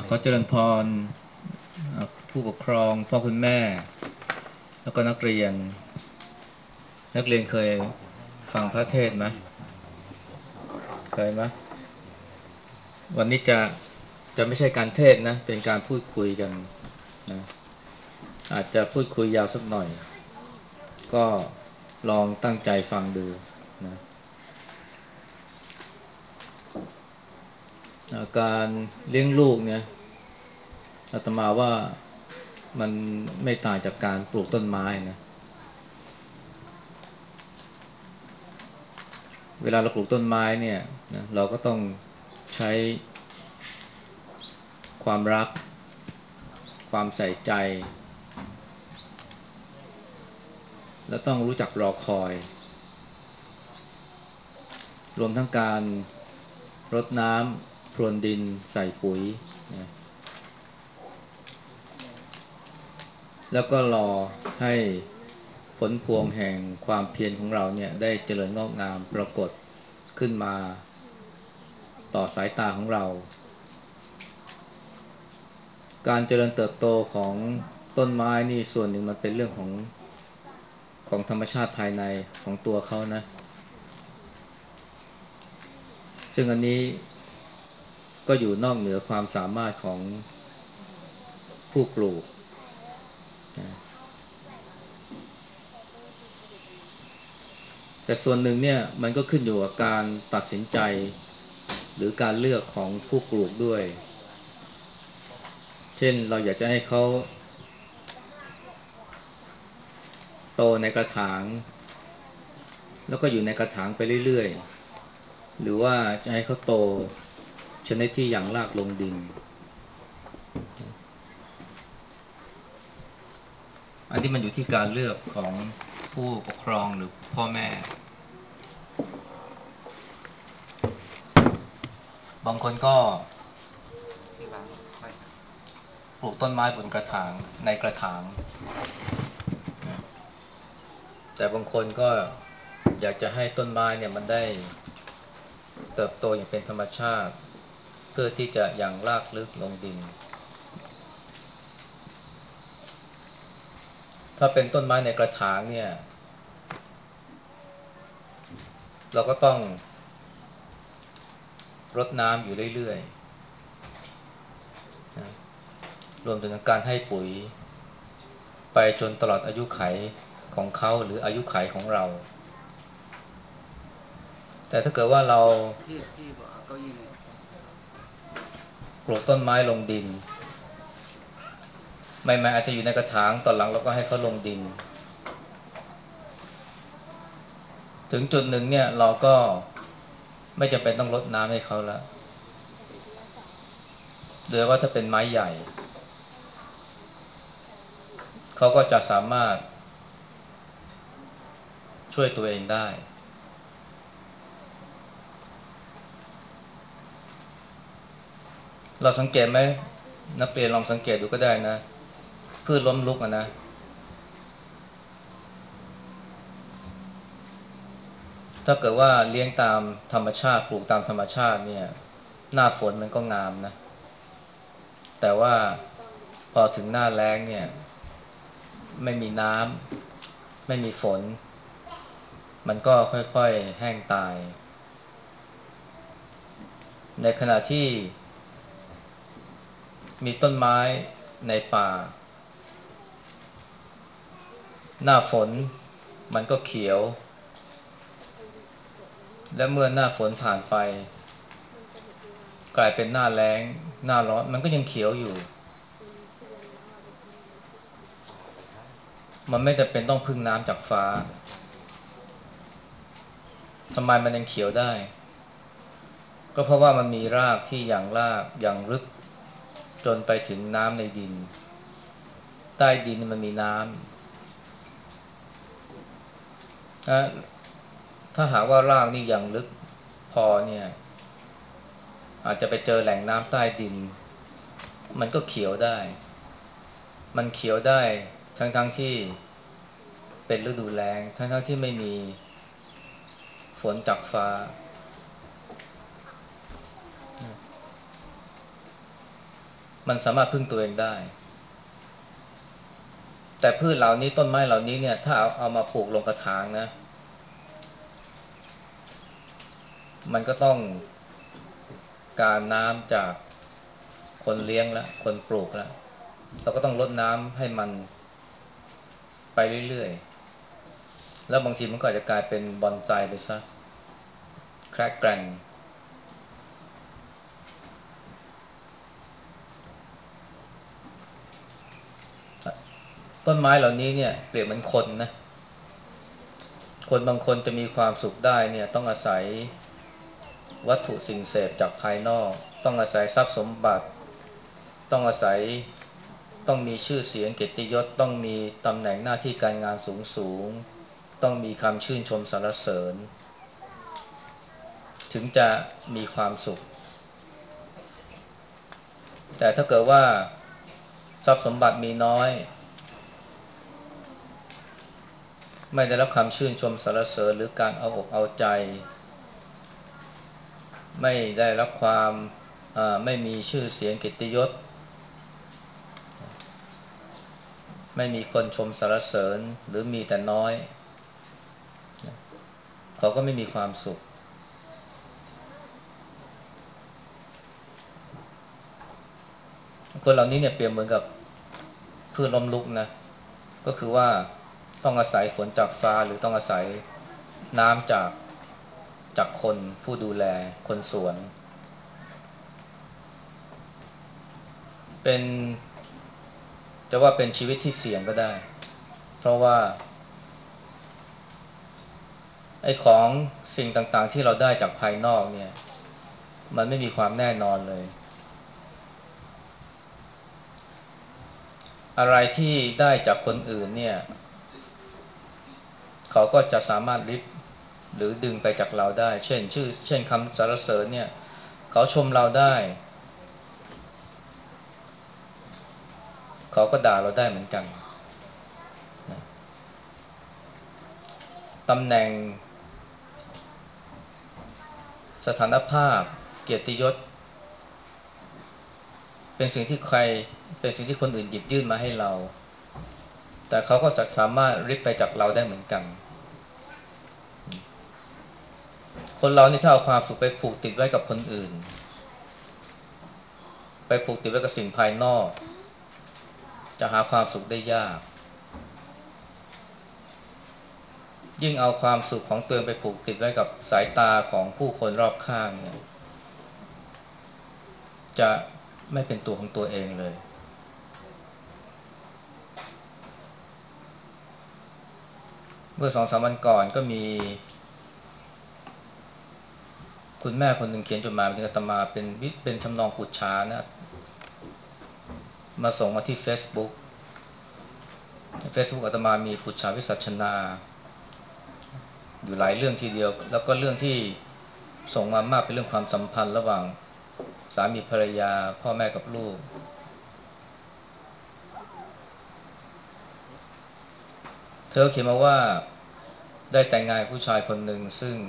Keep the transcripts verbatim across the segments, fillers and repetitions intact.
ขอเจริญพรผู้ปกครองพ่อคุณแม่แล้วก็นักเรียนนักเรียนเคยฟังพระเทศน์ไหมเคยไหมวันนี้จะจะไม่ใช่การเทศน์นะเป็นการพูดคุยกันนะอาจจะพูดคุยยาวสักหน่อยก็ลองตั้งใจฟังดูนะการเลี้ยงลูกเนี่ยอาตมาว่ามันไม่ต่างจากการปลูกต้นไม้นะเวลาเราปลูกต้นไม้เนี่ยนะเราก็ต้องใช้ความรักความใส่ใจและต้องรู้จักรอคอยรวมทั้งการรดน้ำพรวนดินใส่ปุ๋ยนะแล้วก็รอให้ผลพวงแห่งความเพียรของเราเนี่ยได้เจริญงอกงามปรากฏขึ้นมาต่อสายตาของเราการเจริญเติบโตของต้นไม้นี่ส่วนหนึ่งมันเป็นเรื่องของของธรรมชาติภายในของตัวเขานะซึ่งอันนี้ก็อยู่นอกเหนือความสามารถของผู้ปลูกนะแต่ส่วนหนึ่งเนี่ยมันก็ขึ้นอยู่กับการตัดสินใจหรือการเลือกของผู้ปลูกด้วยเช่นเราอยากจะให้เขาโตในกระถางแล้วก็อยู่ในกระถางไปเรื่อยๆหรือว่าจะให้เขาโตชนิดที่อย่างรากลงดินอันนี้มันอยู่ที่การเลือกของผู้ปกครองหรือพ่อแม่บางคนก็ปลูกต้นไม้บนกระถางในกระถางแต่บางคนก็อยากจะให้ต้นไม้เนี่ยมันได้เติบโตอย่างเป็นธรรมชาติเพื่อที่จะยังรากลึกลงดินถ้าเป็นต้นไม้ในกระถางเนี่ยเราก็ต้องรดน้ำอยู่เรื่อยๆนะรวมถึงการให้ปุ๋ยไปจนตลอดอายุไขของเขาหรืออายุไขของเราแต่ถ้าเกิดว่าเราปลูกต้นไม้ลงดินใหม่ๆอาจจะอยู่ในกระถางตอนหลังเราก็ให้เขาลงดินถึงจุดหนึ่งเนี่ยเราก็ไม่จำเป็นต้องรดน้ำให้เขาแล้วโดยว่าถ้าเป็นไม้ใหญ่เขาก็จะสามารถช่วยตัวเองได้เราสังเกตไหมนักเรียนลองสังเกตดูก็ได้นะพืชล้มลุกอะนะถ้าเกิดว่าเลี้ยงตามธรรมชาติปลูกตามธรรมชาติเนี่ยหน้าฝนมันก็งามนะแต่ว่าพอถึงหน้าแล้งเนี่ยไม่มีน้ำไม่มีฝนมันก็ค่อยๆแห้งตายในขณะที่มีต้นไม้ในป่าหน้าฝนมันก็เขียวและเมื่อหน้าฝนผ่านไปกลายเป็นหน้าแล้งหน้าร้อนมันก็ยังเขียวอยู่มันไม่จำเป็นต้องพึ่งน้ำจากฟ้าทำไมมันยังเขียวได้ก็เพราะว่ามันมีรากที่ยังรากยังลึกจนไปถึงน้ำในดินใต้ดินมันมีน้ำนะถ้าหากว่ารากนี่ยังลึกพอเนี่ยอาจจะไปเจอแหล่งน้ำใต้ดินมันก็เขียวได้มันเขียวได้ทั้งๆทที่เป็นฤดูแล้งทั้งๆทที่ไม่มีฝนจากฟ้ามันสามารถพึ่งตัวเองได้แต่พืชเหล่านี้ต้นไม้เหล่านี้เนี่ยถ้าเอาเอามาปลูกลงกระถางนะมันก็ต้องการน้ำจากคนเลี้ยงและคนปลูกแล้วเราก็ต้องรดน้ำให้มันไปเรื่อยๆแล้วบางทีมันก็อาจจะกลายเป็นบอนไซไปซะแครกแกรนต้นไม้เหล่านี้เนี่ยเปรียบเหมือนคนนะคนบางคนจะมีความสุขได้เนี่ยต้องอาศัยวัตถุสิ่งเสพจากภายนอกต้องอาศัยทรัพย์สมบัติต้องอาศัยต้องมีชื่อเสียงเกียรติยศต้องมีตำแหน่งหน้าที่การงานสูงสูงต้องมีคำชื่นชมสรรเสริญถึงจะมีความสุขแต่ถ้าเกิดว่าทรัพย์สมบัติมีน้อยไม่ได้รับคำชื่นชมสรรเสริญหรือการเอาอกเอาใจไม่ได้รับความไม่มีชื่อเสียงเกียรติยศไม่มีคนชมสรรเสริญหรือมีแต่น้อยเขาก็ไม่มีความสุขคนเหล่านี้เนี่ยเปรียบเหมือนกับพืชล้มลุกนะก็คือว่าต้องอาศัยฝนจากฟ้าหรือต้องอาศัยน้ำจากจากคนผู้ดูแลคนสวนเป็นจะว่าเป็นชีวิตที่เสี่ยงก็ได้เพราะว่าไอ้ของสิ่งต่างๆที่เราได้จากภายนอกเนี่ยมันไม่มีความแน่นอนเลยอะไรที่ได้จากคนอื่นเนี่ยเขาก็จะสามารถริบหรือดึงไปจากเราได้เช่นชื่อเช่นคำสรรเสริญเนี่ยเขาชมเราได้เขาก็ด่าเราได้เหมือนกันนะตำแหน่งสถานภาพเกียรติยศเป็นสิ่งที่ใครเป็นสิ่งที่คนอื่นหยิบยื่นมาให้เราแต่เขาก็สามารถริบไปจากเราได้เหมือนกันคนเรานี่ถ้าเอาความสุขไปผูกติดไว้กับคนอื่นไปผูกติดไว้กับสิ่งภายนอกจะหาความสุขได้ยากยิ่งเอาความสุขของตัวเองไปผูกติดไว้กับสายตาของผู้คนรอบข้างเนี่ยจะไม่เป็นตัวของตัวเองเลยเมื่อสองสามวันก่อนก็มีคุณแม่คนหนึ่งเขียนจดหมายมาถึงอาตมาเป็นวิเป็นทำนองปุจฉานะมาส่งมาที่ Facebook Facebook อาตมามีปุจฉาวิสัชนาอยู่หลายเรื่องทีเดียวแล้วก็เรื่องที่ส่งมามากเป็นเรื่องความสัมพันธ์ระหว่างสามีภรรยาพ่อแม่กับลูกเธอเขียนมาว่าได้แต่งงานกับผู้ชายคนหนึ่งซึ่ง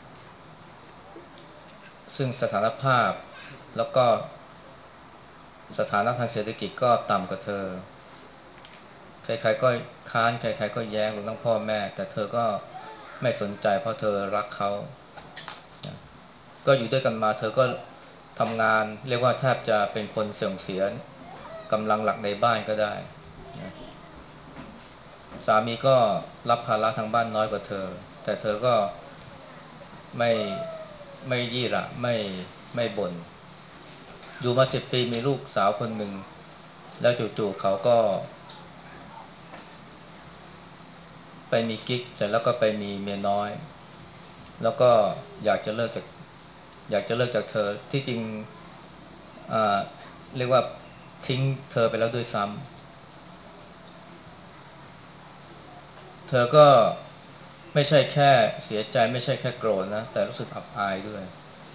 ซึ่งสถานภาพแล้วก็สถานะทางเศรษฐกิจก็ต่ำกว่าเธอใครๆก็ค้านใครๆก็แย้งรวมทั้งพ่อแม่แต่เธอก็ไม่สนใจเพราะเธอรักเขาก็อยู่ด้วยกันมาเธอก็ทำงานเรียกว่าแทบจะเป็นคนเสื่อมเสียกำลังหลักในบ้านก็ได้นะสามีก็รับภาระทางบ้านน้อยกว่าเธอแต่เธอก็ไม่ไม่ยี่หระไม่ไม่บ่นอยู่มาสิบปีมีลูกสาวคนหนึ่งแล้วจู่ๆเขาก็ไปมีกิ๊กเสร็จแล้วก็ไปมีเมียน้อยแล้วก็อยากจะเลิกจากอยากจะเลิกจากเธอที่จริงอ่าเรียกว่าทิ้งเธอไปแล้วด้วยซ้ำเธอก็ไม่ใช่แค่เสียใจไม่ใช่แค่โกรธนะแต่รู้สึกอับอายด้วย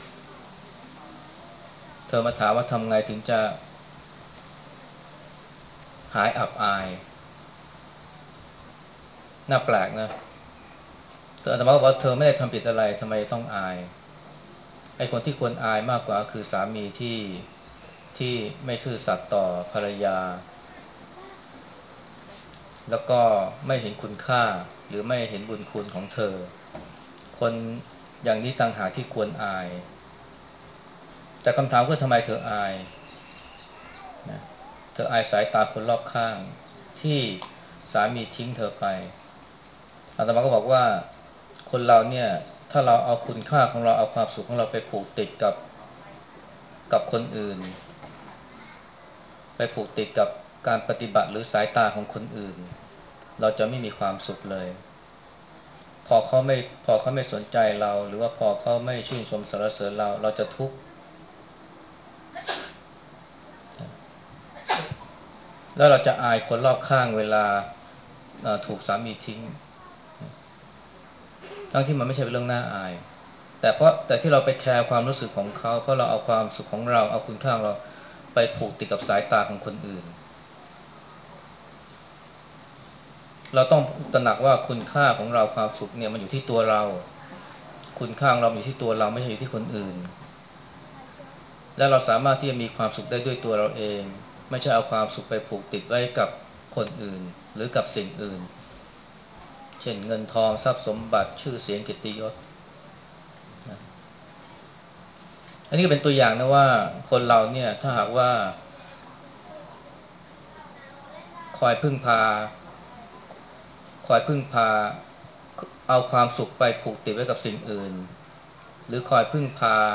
เธอมาถามว่าทำไงถึงจะหายอับอายน่าแปลกนะเธออาตมาบอกว่าเธอไม่ได้ทำผิดอะไรทำไมต้องอายไอ้คนที่ควรอายมากกว่าคือสามีที่ที่ไม่ซื่อสัตย์ต่อภรรยาแล้วก็ไม่เห็นคุณค่าหรือไม่เห็นบุญคุณของเธอคนอย่างนี้ต่างหากที่ควรอายแต่คำถามคือทำไมเธออายนะเธออายสายตาคนรอบข้างที่สามีทิ้งเธอไปอาตมาก็บอกว่าคนเราเนี่ยถ้าเราเอาคุณค่าของเราเอาความสุขของเราไปผูกติดกับกับคนอื่นไปผูกติดกับการปฏิบัติหรือสายตาของคนอื่นเราจะไม่มีความสุขเลยพอเขาไม่พอเขาไม่สนใจเราหรือว่าพอเขาไม่ชื่นชมสรรเสริญเราเราจะทุกข์แล้วเราจะอายคนรอบข้างเวลาถูกสามีทิ้งทั้งที่มันไม่ใช่เป็นเรื่องน่าอายแต่เพราะแต่ที่เราไปแคร์ความรู้สึกของเขาเพราะเราเอาความสุขของเราเอาคุณค่าของเราไปผูกติดกับสายตาของคนอื่นเราต้องตระหนักว่าคุณค่าของเราความสุขเนี่ยมันอยู่ที่ตัวเราคุณค่าของเราอยู่ที่ตัวเราไม่ใช่อยู่ที่คนอื่นและเราสามารถที่จะมีความสุขได้ด้วยตัวเราเองไม่ใช่เอาความสุขไปผูกติดไว้กับคนอื่นหรือกับสิ่งอื่นเช่นเงินทองทรัพย์สมบัติชื่อเสียงเกียรติยศนะอันนี้ก็เป็นตัวอย่างนะว่าคนเราเนี่ยถ้าหากว่าคอยพึ่งพาคอยพึ่งพาเอาความสุขไปผูกติดไว้กับสิ่งอื่นหรือคอยพึ่งพา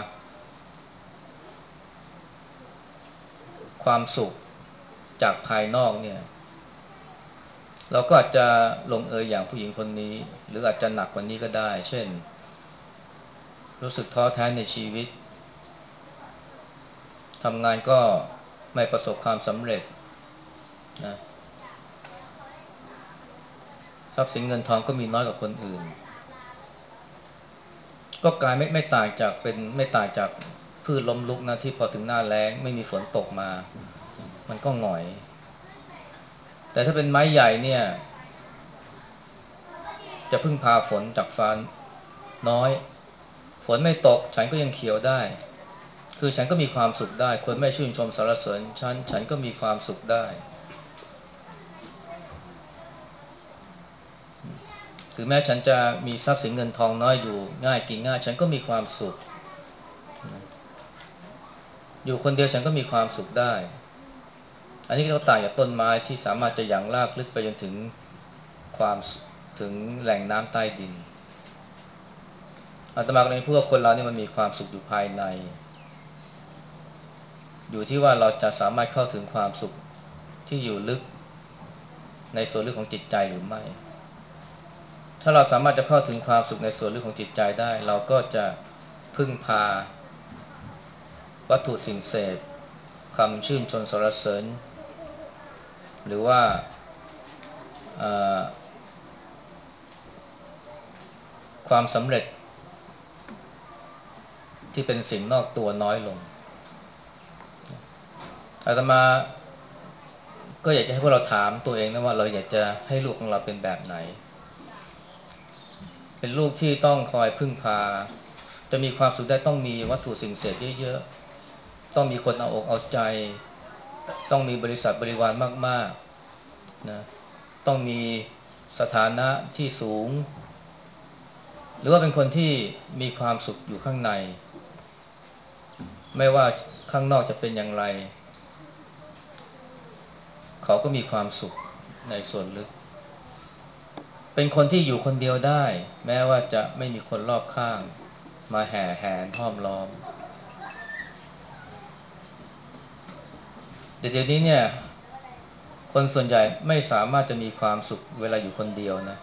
ความสุขจากภายนอกเนี่ยเราก็อาจจะลงเอยอย่างผู้หญิงคนนี้หรืออาจจะหนักกว่านี้ก็ได้เช่นรู้สึกท้อแท้ในชีวิตทำงานก็ไม่ประสบความสำเร็จนะทรัพย์สินเงินทองก็มีน้อยกว่าคนอื่นก็กลายไม่ไม่ต่างจากเป็นไม่ต่างจากพืชล้มลุกนะที่พอถึงหน้าแล้งไม่มีฝนตกมามันก็หงอยแต่ถ้าเป็นไม้ใหญ่เนี่ยจะพึ่งพาฝนจากฟ้าน้อยฝนไม่ตกฉันก็ยังเขียวได้คือฉันก็มีความสุขได้คนไม่ชื่นชมสรรเสริญฉันฉันก็มีความสุขได้ถึงแม้ฉันจะมีทรัพย์สินเงินทองน้อยอยู่ง่ายกินง่ายฉันก็มีความสุขอยู่คนเดียวฉันก็มีความสุขได้อันนี้ก็ต่างจากต้นไม้ที่สามารถจะยังรากลึกไปจนถึงความถึงแหล่งน้ำใต้ดินอาตมาก็เลยพูดว่าคนเรานี่มันมีความสุขอยู่ภายในอยู่ที่ว่าเราจะสามารถเข้าถึงความสุขที่อยู่ลึกในส่วนลึกของจิตใจหรือไม่ถ้าเราสามารถจะเข้าถึงความสุขในส่วนลึกของจิตใจได้เราก็จะพึ่งพาวัตถุสิ่งเสพคำชื่นชมสรรเสริญหรือว่าความสำเร็จที่เป็นสิ่งนอกตัวน้อยลงอาตมาก็อยากจะให้พวกเราถามตัวเองนะว่าเราอยากจะให้ลูกของเราเป็นแบบไหนเป็นลูกที่ต้องคอยพึ่งพาจะมีความสุขได้ต้องมีวัตถุสิ่งเสพเยอะๆต้องมีคนเอาอกเอาใจต้องมีบริษัทบริวารมากๆนะต้องมีสถานะที่สูงหรือว่าเป็นคนที่มีความสุขอยู่ข้างในไม่ว่าข้างนอกจะเป็นอย่างไรเขาก็มีความสุขในส่วนลึกเป็นคนที่อยู่คนเดียวได้แม้ว่าจะไม่มีคนรอบข้างมาแห่แหนห้อมล้อมแต่เดี๋ยวนี้เนี่ยคนส่วนใหญ่ไม่สามารถจะมีความสุขเวลาอยู่คนเดียวนะ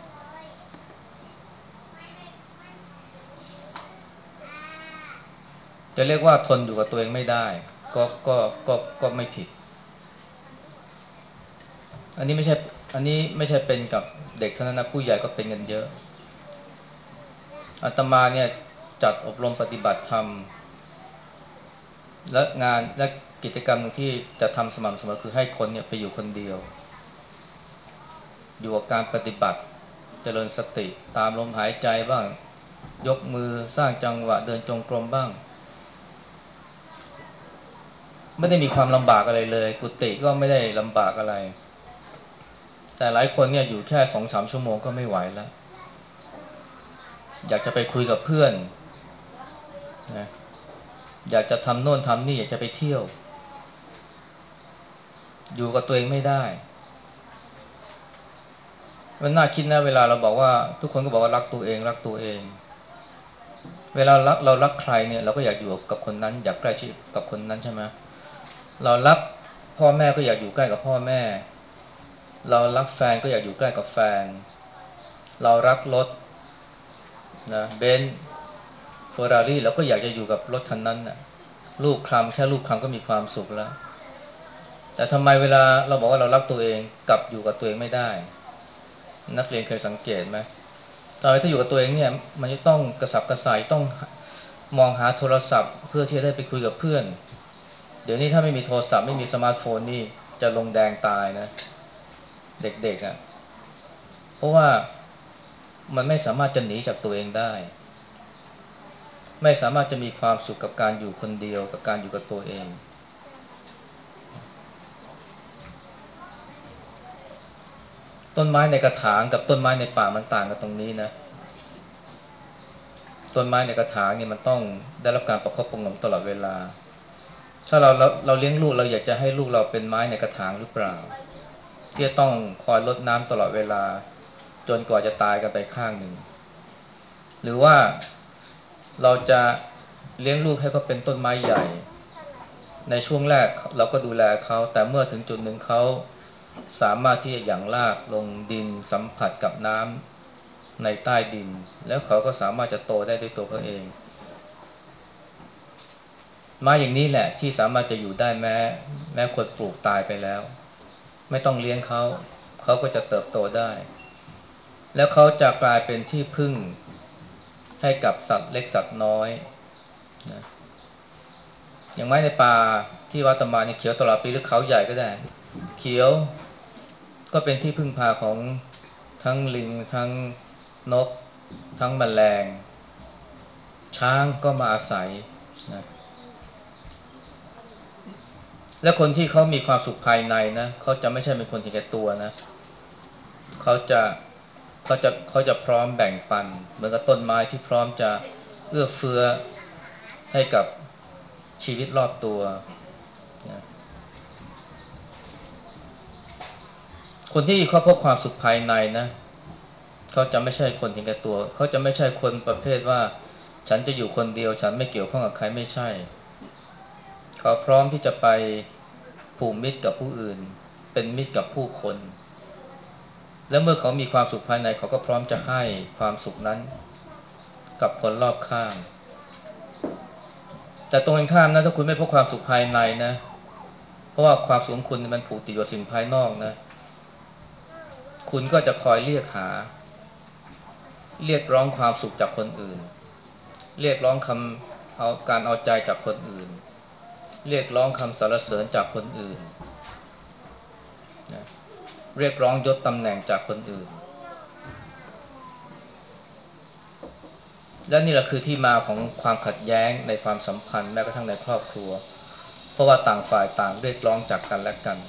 จะเรียกว่าทนอยู่กับตัวเองไม่ได้ก็ก็ก็ก็ไม่ผิดอันนี้ไม่ใช่อันนี้ไม่ใช่เป็นกับเด็กเท่านั้นนะผู้ใหญ่ก็เป็นกันเยอะอาตมาเนี่ยจัดอบรมปฏิบัติธรรมและงานและกิจกรรมหนึ่งที่จะทำสม่ำเสมอคือให้คนเนี่ยไปอยู่คนเดียวอยู่กับการปฏิบัติเจริญสติตามลมหายใจบ้างยกมือสร้างจังหวะเดินจงกรมบ้างไม่ได้มีความลำบากอะไรเลยกุฏิก็ไม่ได้ลำบากอะไรแต่หลายคนเนี่ยอยู่แค่สองสามชั่วโมงก็ไม่ไหวแล้วอยากจะไปคุยกับเพื่อนนะอยากจะทำโน่นทำนี่อยากจะไปเที่ยวอยู่กับตัวเองไม่ได้มันน่าคิดนะเวลาเราบอกว่าทุกคนก็บอกว่ารักตัวเองรักตัวเองเวลารักเรารักใครเนี่ยเราก็อยากอยู่กับคนนั้นอยากใกล้ชิดกับคนนั้นใช่ไหมเรารักพ่อแม่ก็อยากอยู่ใกล้กับพ่อแม่เรารักแฟนก็อยากอยู่ใกล้กับแฟนเรารักรถนะเบนซ์เฟอร์รารี่เราก็อยากจะอยู่กับรถคันนั้นน่ะลูกคลำแค่ลูกคลำก็มีความสุขแล้วแต่ทำไมเวลาเราบอกว่าเรารักตัวเองกลับอยู่กับตัวเองไม่ได้นักเรียนเคยสังเกตไหมตอนที่อยู่กับตัวเองเนี่ยมันจะต้องกระสับกระส่ายต้องมองหาโทรศัพท์เพื่อที่จะได้ไปคุยกับเพื่อนเดี๋ยวนี้ถ้าไม่มีโทรศัพท์ไม่มีสมาร์ทโฟนนี่จะลงแดงตายนะเด็กๆอ่ะเพราะว่ามันไม่สามารถจะหนีจากตัวเองได้ไม่สามารถจะมีความสุขกับการอยู่คนเดียวกับการอยู่กับตัวเองต้นไม้ในกระถางกับต้นไม้ในป่ามันต่างกันตรงนี้นะต้นไม้ในกระถางเนี่ยมันต้องได้รับการประคบประหงมตลอดเวลาถ้าเราเราเราเลี้ยงลูกเราอยากจะให้ลูกเราเป็นไม้ในกระถางหรือเปล่าที่จะต้องคอยรดน้ำตลอดเวลาจนกว่าจะตายกันไปข้างหนึ่งหรือว่าเราจะเลี้ยงลูกให้เขาเป็นต้นไม้ใหญ่ในช่วงแรกเราก็ดูแลเขาแต่เมื่อถึงจุดหนึ่งเขาสามารถที่จะหยั่งรากลงดินสัมผัสกับน้ำในใต้ดินแล้วเขาก็สามารถจะโตได้ด้วยตัวเขาเองไม้อย่างนี้แหละที่สามารถจะอยู่ได้แม้แม้คนปลูกตายไปแล้วไม่ต้องเลี้ยงเขาเขาก็จะเติบโตได้แล้วเขาจะกลายเป็นที่พึ่งให้กับสัตว์เล็กสัตว์น้อยนะอย่างไม้ในป่าที่วัดตมาเนี่ยเขียวตลอดปีหรือเขาใหญ่ก็ได้เขียวก็เป็นที่พึ่งพาของทั้งลิงทั้งนกทั้งแมลงช้างก็มาอาศัยนะและคนที่เขามีความสุขภายในนะเขาจะไม่ใช่เป็นคนที่แก่ตัวนะเขาจะเขาจะเขาจะพร้อมแบ่งปันเหมือนกับต้นไม้ที่พร้อมจะเอื้อเฟื้อให้กับชีวิตรอบตัวนะคนที่เขาพบความสุขภายในนะเขาจะไม่ใช่คนเห็นแก่ตัวเขาจะไม่ใช่คนประเภทว่าฉันจะอยู่คนเดียวฉันไม่เกี่ยวข้องกับใครไม่ใช่เขาพร้อมที่จะไปผูกมิตรกับผู้อื่นเป็นมิตรกับผู้คนและเมื่อเขามีความสุขภายในเขาก็พร้อมจะให้ความสุขนั้นกับคนรอบข้างแต่ตรงกันข้ามนะถ้าคุณไม่พบความสุขภายในนะเพราะว่าความสุขของคุณมันผูกติดกับสิ่งภายนอกนะคุณก็จะคอยเรียกหาเรียกร้องความสุขจากคนอื่นเรียกร้องคำเอาการเอาใจจากคนอื่นเรียกร้องคำสรรเสริญจากคนอื่นนะเรียกร้องยศตำแหน่งจากคนอื่นและนี่แหละคือที่มาของความขัดแย้งในความสัมพันธ์แม้กระทั่งในครอบครัวเพราะว่าต่างฝ่ายต่างเรียกร้องจากกันและกัน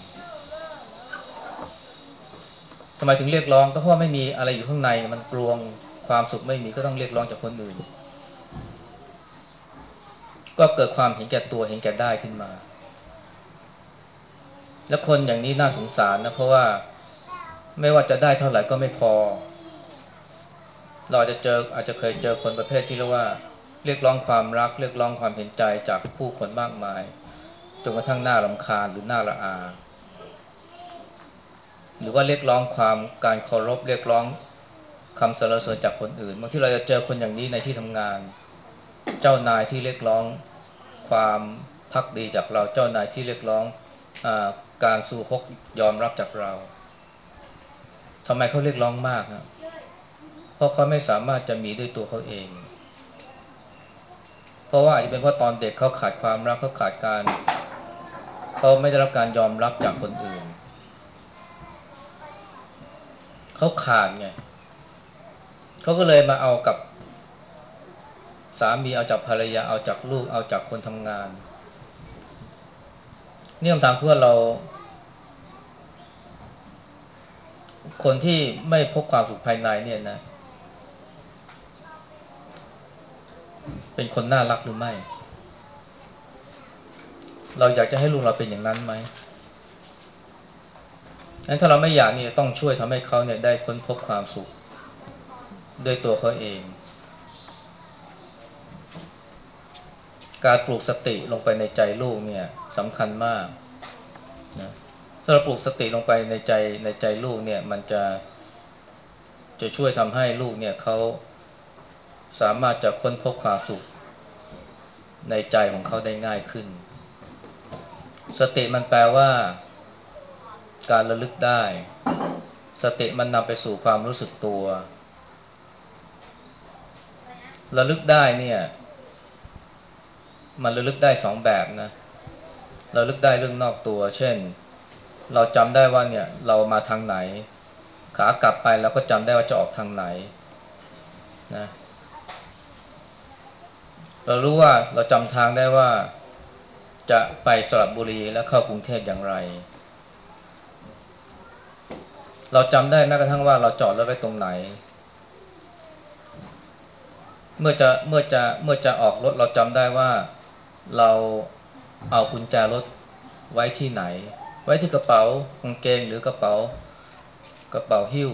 ทำไมถึงเรียกร้องก็เพราะไม่มีอะไรอยู่ข้างในมันกลวงความสุขไม่มีก็ต้องเรียกร้องจากคนอื่นก็เกิดความเห็นแก่ตัวเห็นแก่ได้ขึ้นมาและคนอย่างนี้น่าสงสารนะเพราะว่าไม่ว่าจะได้เท่าไหร่ก็ไม่พอเราอาจจะเจออาจจะเคยเจอคนประเภทที่เรียกว่าเรียกร้องความรักเรียกร้องความเห็นใจจากผู้คนมากมายจนกระทั่งน่ารำคาญหรือน่าระอาหรือว่าเรียกร้องความการเคารพเรียกร้องคำสรรเสริญจากคนอื่นบางทีเราจะเจอคนอย่างนี้ในที่ทำงานเจ้านายที่เรียกร้องความภักดีจากเราเจ้านายที่เรียกร้องอาการสู่ฮกยอมรับจากเราทำไมเขาเรียกร้องมากนะเพราะเขาไม่สามารถจะมีด้วยตัวเขาเองเพราะว่าอาจจะเป็นเพราะตอนเด็กเขาขาดความรักเขาขาดการเขาไม่ได้รับการยอมรับจากคนอื่นเขาขาดไงเขาก็เลยมาเอากับสามีเอาจากภรรยาเอาจากลูกเอาจากคนทำงานนี่คำถามคือว่าเราคนที่ไม่พบความสุขภายในเนี่ยนะเป็นคนน่ารักหรือไม่เราอยากจะให้ลูกเราเป็นอย่างนั้นไหมงั้นถ้าเราไม่อยากนี่ต้องช่วยทำให้เขาเนี่ยได้ค้นพบความสุขด้วยตัวเขาเองการปลูกสติลงไปในใจลูกเนี่ยสำคัญมากนะถ้าเราปลูกสติลงไปในใจในใจลูกเนี่ยมันจะจะช่วยทำให้ลูกเนี่ยเขาสามารถจะค้นพบความสุขในใจของเขาได้ง่ายขึ้นสติมันแปลว่าการระลึกได้สติมันนำไปสู่ความรู้สึกตัวระลึกได้เนี่ยมันระลึกได้สองแบบนะระลึกได้เรื่องนอกตัวเช่นเราจำได้ว่าเนี่ยเรามาทางไหนขากลับไปแล้วก็จำได้ว่าจะออกทางไหนนะเรารู้ว่าเราจำทางได้ว่าจะไปสระบุรีแล้วเข้ากรุงเทพอย่างไรเราจำได้แม้กระทั่งว่าเราจอดรถไว้ตรงไหนเมื่อจะเมื่อจะเมื่อจะออกรถเราจำได้ว่าเราเอากุญแจรถไว้ที่ไหนไว้ที่กระเป๋ากางเกงหรือกระเป๋ากระเป๋าหิ้ว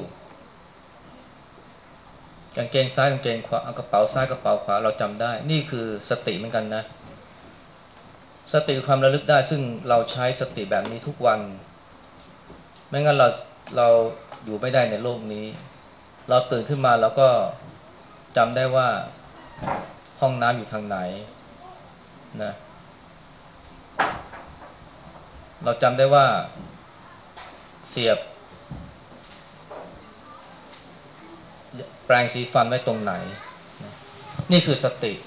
กางเกงซ้ายกางเกงขวากระเป๋าซ้ายกระเป๋าขวาเราจำได้นี่คือสติเหมือนกันนะสติความระลึกได้ซึ่งเราใช้สติแบบนี้ทุกวันไม่งั้นเราเราอยู่ไม่ได้ในโลกนี้เราตื่นขึ้นมาแล้วก็จำได้ว่าห้องน้ำอยู่ทางไหนนะเราจำได้ว่าเสียบแปรงสีฟันไว้ตรงไหนนี่คือสติ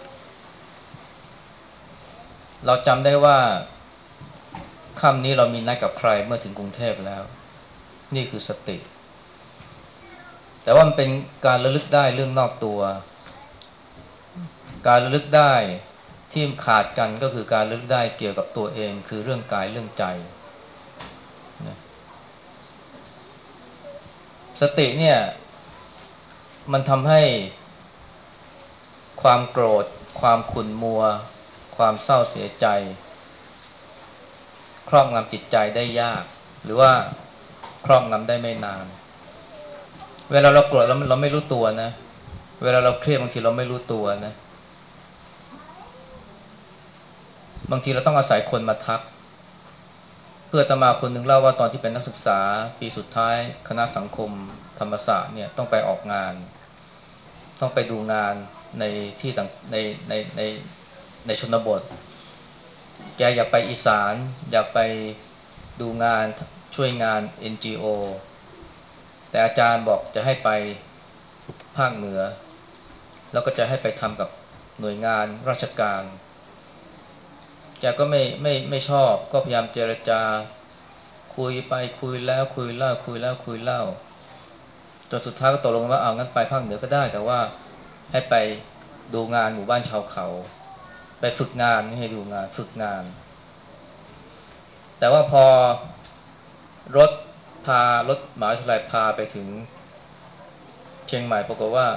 เราจำได้ว่าค่ำนี้เรามีนัดกับใครเมื่อถึงกรุงเทพแล้วนี่คือสติแต่ว่ามันเป็นการระลึกได้เรื่องนอกตัวการระลึกได้ที่ขาดกันก็คือการระลึกได้เกี่ยวกับตัวเองคือเรื่องกายเรื่องใจนะสติเนี่ยมันทำให้ความโกรธความขุ่นมัวความเศร้าเสียใจครอบงำจิตใจได้ยากหรือว่าครอบงำได้ไม่นานเวลาเราโกรธแล้วเราไม่รู้ตัวนะเวลาเราเครียดบางทีเราไม่รู้ตัวนะบางทีเราต้องอาศัยคนมาทักเพื่ออาตมาคนหนึ่งเล่าว่าตอนที่เป็นนักศึกษาปีสุดท้ายคณะสังคมธรรมศาสตร์เนี่ยต้องไปออกงานต้องไปดูงานในที่ต่างในในในในชนบทแกอยากไปอีสานอยากไปดูงานช่วยงาน เอ็น จี โอ แต่อาจารย์บอกจะให้ไปภาคเหนือแล้วก็จะให้ไปทำกับหน่วยงานราชการแกก็ไม่ไม่ไม่ชอบก็พยายามเจรจาคุยไปคุยแล้วคุยเล่าคุยแล้วคุยเล่าจนสุดท้ายก็ตกลงว่าเอางั้นไปภาคเหนือก็ได้แต่ว่าให้ไปดูงานหมู่บ้านชาวเขาไปฝึกงานไม่ให้ดูงานฝึกงานแต่ว่าพอรถพารถหมหาวิทยาลัยพาไปถึงเชียงใหม่ปรากฏว่า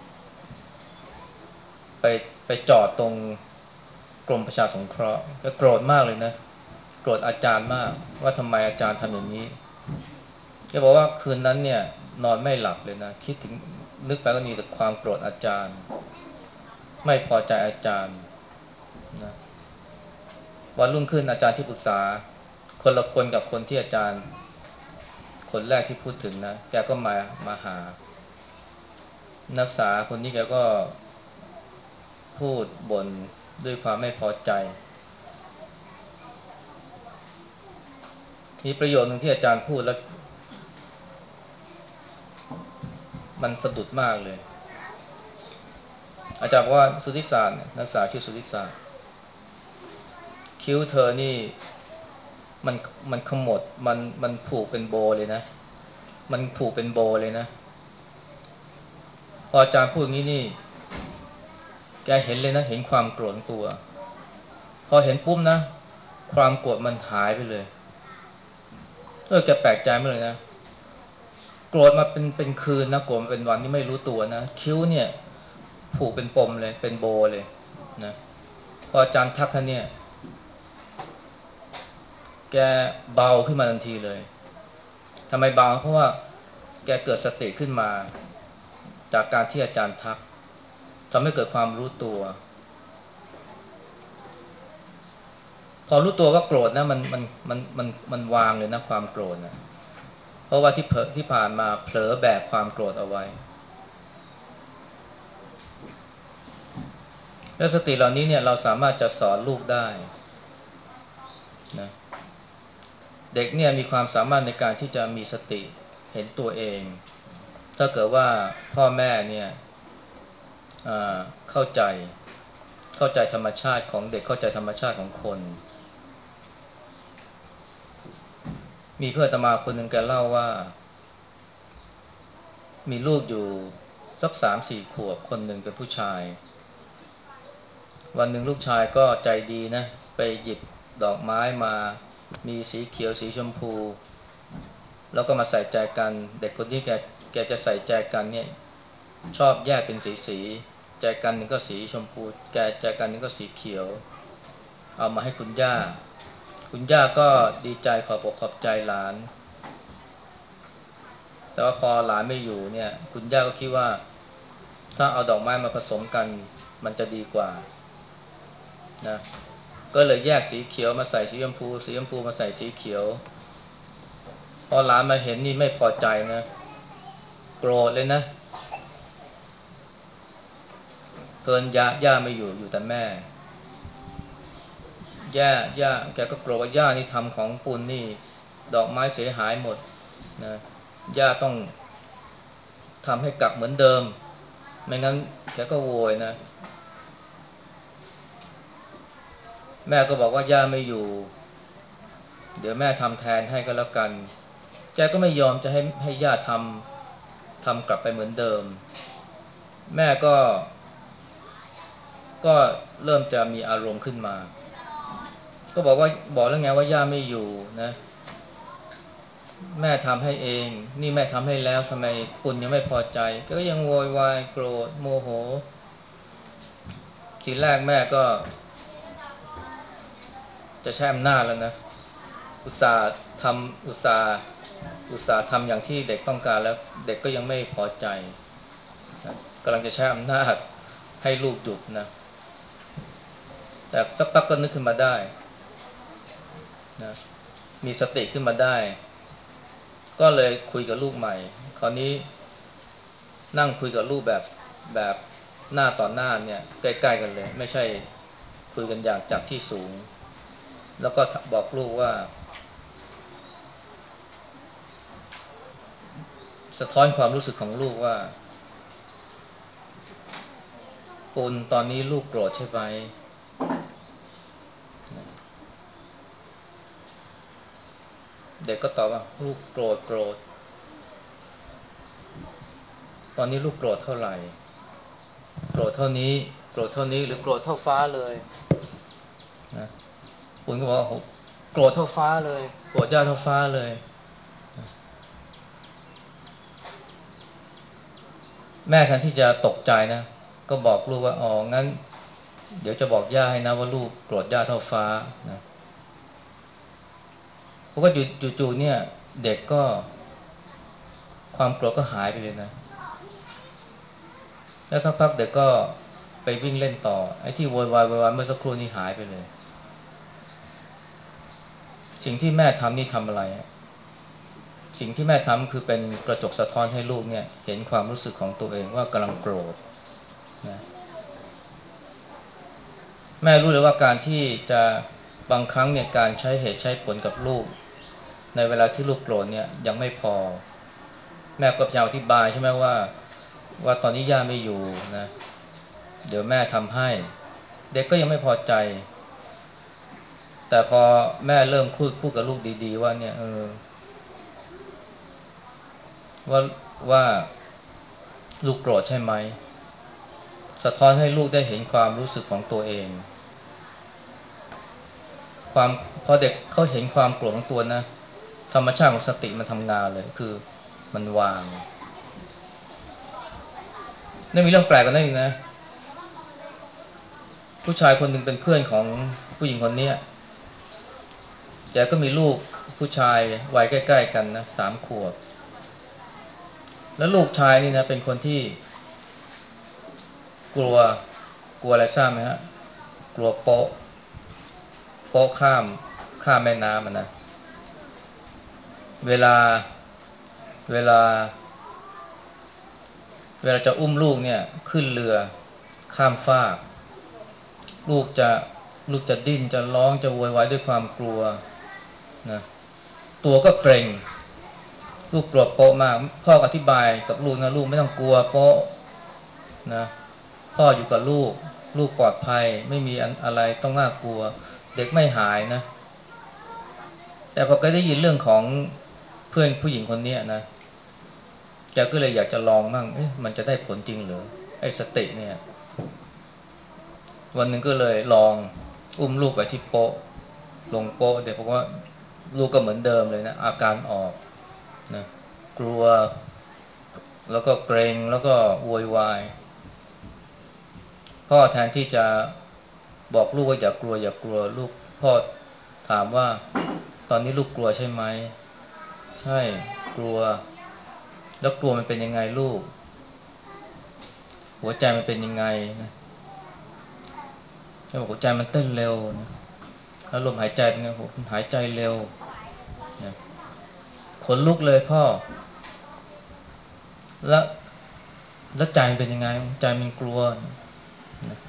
ไปไปจอดตรงกรมประชาสงเคราะห์ก็โกรธมากเลยนะโกรธอาจารย์มากว่าทำไมอาจารย์ทำอย่างนี้แกบอกว่าคืนนั้นเนี่ยนอนไม่หลับเลยนะคิดถึงนึกไปก็มีแต่ความโกรธอาจารย์ไม่พอใจอาจารย์นะวันรุ่งขึ้นอาจารย์ที่ปรึกษาคนละคนกับคนที่อาจารย์คนแรกที่พูดถึงนะแกก็มามาหานักศึกษาคนนี้แกก็พูดบ่นด้วยความไม่พอใจมีประโยชน์หนึ่งที่อาจารย์พูดแล้วมันสะดุดมากเลยอาจารย์บอกว่าสุทธิศาสตร์เนี่ยนักศึกษาชื่อสุทธิศาสตร์คิ้วเธอนี่มันมันขมวดมันมันผูกเป็นโบเลยนะมันผูกเป็นโบเลยนะพออาจารย์พูดอย่างนี้นี่แกเห็นเลยนะเห็นความโกรธตัวพอเห็นปุ๊บนะความโกรธมันหายไปเลยเออแกแปลกใจมากเลยนะโกรธมาเป็นเป็นคืนนะโกรธมาเป็นวันที่ไม่รู้ตัวนะคิ้วเนี่ยผูกเป็นปมเลยเป็นโบเลยนะพออาจารย์ทักท่านเนี่ยแกเบาขึ้นมาทันทีเลยทำไมเบาเพราะว่าแกเกิดสติขึ้นมาจากการที่อาจารย์ทักทำให้เกิดความรู้ตัวพอรู้ตัวว่าโกรธนะมันมันมันมันมันวางเลยนะความโกรธนะเพราะว่าที่เผลอที่ผ่านมาเผลอแบกความโกรธเอาไว้และสติเหล่านี้เนี่ยเราสามารถจะสอนลูกได้นะเด็กเนี่ยมีความสามารถในการที่จะมีสติเห็นตัวเองถ้าเกิดว่าพ่อแม่เนี่ยเข้าใจเข้าใจธรรมชาติของเด็กเข้าใจธรรมชาติของคนมีเพื่อนอาตมาคนหนึ่งแกเล่าว่ามีลูกอยู่สักสามสี่ขวบคนหนึ่งเป็นผู้ชายวันหนึ่งลูกชายก็ใจดีนะไปหยิบดอกไม้มามีสีเขียวสีชมพูแล้วก็มาใส่ใจกันเด็กคนที่แกแกจะใส่ใจกันเนี่ยชอบแยกเป็นสีสีใจกันหนึ่งก็สีชมพูแกใจกันหนึ่งก็สีเขียวเอามาให้คุณย่าคุณย่าก็ดีใจขอบอกขอบใจหลานแต่ว่าพอหลานไม่อยู่เนี่ยคุณย่าก็คิดว่าถ้าเอาดอกไม้มาผสมกันมันจะดีกว่านะก็เลยแยกสีเขียวมาใส่สีชมพูสีชมพูมาใส่สีเขียวพอหลานมาเห็นนี่ไม่พอใจนะโกรธเลยนะเกินย่าย่าไม่อยู่อยู่แต่แม่ย่าย่าแกก็โกรธว่าย่านี่ทำของปุณนี่ดอกไม้เสียหายหมดนะย่าต้องทำให้กลับเหมือนเดิมไม่งั้นแกก็โวยนะแม่ก็บอกว่าย่าไม่อยู่เดี๋ยวแม่ทำแทนให้ก็แล้วกันแกก็ไม่ยอมจะให้ให้ย่าทำทำกลับไปเหมือนเดิมแม่ก็ก็เริ่มจะมีอารมณ์ขึ้นมาก็บอกว่าบอกแล้วไงว่าย่าไม่อยู่นะแม่ทำให้เองนี่แม่ทำให้แล้วทำไมคุณยังไม่พอใจก็ยังโวยวายโกรธโมโหทีแรกแม่ก็จะใช้อำนาจแล้วนะอุตส่าห์ทำอุตส่าห์อุตส่าห์ทำอย่างที่เด็กต้องการแล้วเด็กก็ยังไม่พอใจนะกำลังจะใช้อำนาจให้ลูกหยุดนะแต่สักพักก็นึกขึ้นมาได้นะมีสติขึ้นมาได้ก็เลยคุยกับลูกใหม่คราวนี้นั่งคุยกับลูกแบบแบบหน้าต่อหน้าเนี่ยใกล้ๆกันเลยไม่ใช่คุยกันอย่างจากที่สูงแล้วก็บอกลูกว่าสะท้อนความรู้สึกของลูกว่าปุณตอนนี้ลูกโกรธใช่ไหมเด็กก็ตอบว่าลูกโกรธโกรธตอนนี้ลูกโกรธเท่าไหร่โกรธเท่านี้โกรธเท่านี้หรือโกรธเท่าฟ้าเลยนะปุณก็บอกว่าโกรธเท่าฟ้าเลยโกรธย่าเท่าฟ้าเลยแม่แทนที่จะตกใจนะก็บอกลูกว่าอ๋องั้นเดี๋ยวจะบอกย่าให้นะว่าลูกโกรธย่าเท่าฟ้านะเพราะก็จู่ๆเนี่ยเด็กก็ความโกรธก็หายไปเลยนะแล้วสักพักเด็กก็ไปวิ่งเล่นต่อไอ้ที่โวยวายโวยวายเมื่อสักครู่นี้หายไปเลยสิ่งที่แม่ทำนี่ทำอะไรสิ่งที่แม่ทำคือเป็นกระจกสะท้อนให้ลูกเนี่ยเห็นความรู้สึกของตัวเองว่ากำลังโกรธนะแม่รู้เลยว่าการที่จะบางครั้งเนี่ยการใช้เหตุใช้ผลกับลูกในเวลาที่ลูกโกรธเนี่ยยังไม่พอแม่ก็พยายามอธิบายใช่ไหมว่าว่าตอนนี้ย่าไม่อยู่นะเดี๋ยวแม่ทำให้เด็กก็ยังไม่พอใจแต่พอแม่เริ่มพูดพูดกับลูกดีๆว่าเนี่ยเออว่าว่าลูกโกรธใช่ไหมสะท้อนให้ลูกได้เห็นความรู้สึกของตัวเองคความพอเด็กเขาเห็นความโกรธของตัวนะธรรมชาติของสติมันทำงานเลยคือมันวางนี่มีเรื่องแปลกกันได้อีกนะผู้ชายคนหนึ่งเป็นเพื่อนของผู้หญิงคนนี้แกก็มีลูกผู้ชายวัยใกล้ๆกันนะสามขวบแล้วลูกชายนี่นะเป็นคนที่กลัวกลัวอะไรทราบไหมฮะกลัวโป๊ะโป๊ะข้ามข้ามแม่น้ำมันนะเวลาเวลาเวลาจะอุ้มลูกเนี่ยขึ้นเรือข้ามฟากลูกจะลูกจะดิ้นจะร้องจะโวยวายด้วยความกลัวนะตัวก็เกร็งลูกกลัวโป๊ะมากพ่ออธิบายกับลูกนะลูกไม่ต้องกลัวโป๊ะนะพ่ออยู่กับลูกลูกปลอดภัยไม่มีอะไรต้องน่ากลัวเด็กไม่หายนะแต่พอแกได้ยินเรื่องของเพื่อนผู้หญิงคนนี้นะแกก็เลยอยากจะลองมั่งเอ๊ะมันจะได้ผลจริงหรือไอ้สติเนี่ยวันหนึ่งก็เลยลองอุ้มลูกไปที่โป๊ะลงโป๊ะเด็กบอกว่าลูกก็เหมือนเดิมเลยนะอาการออกนะกลัวแล้วก็เกรงแล้วก็โวยวายพ่อแทนที่จะบอกลูกว่าอย่ากลัวอย่ากลัวลูกพ่อถามว่าตอนนี้ลูกกลัวใช่ไหมใช่กลัวแล้วกลัวมันเป็นยังไงลูกหัวใจมันเป็นยังไงนะแล้วบอกหัวใจมันเต้นเร็วนะแล้วลมหายใจเป็นไงผมหายใจเร็วนะขนลุกเลยพ่อแล้วแล้วใจมันเป็นยังไงใจมันกลัวนะ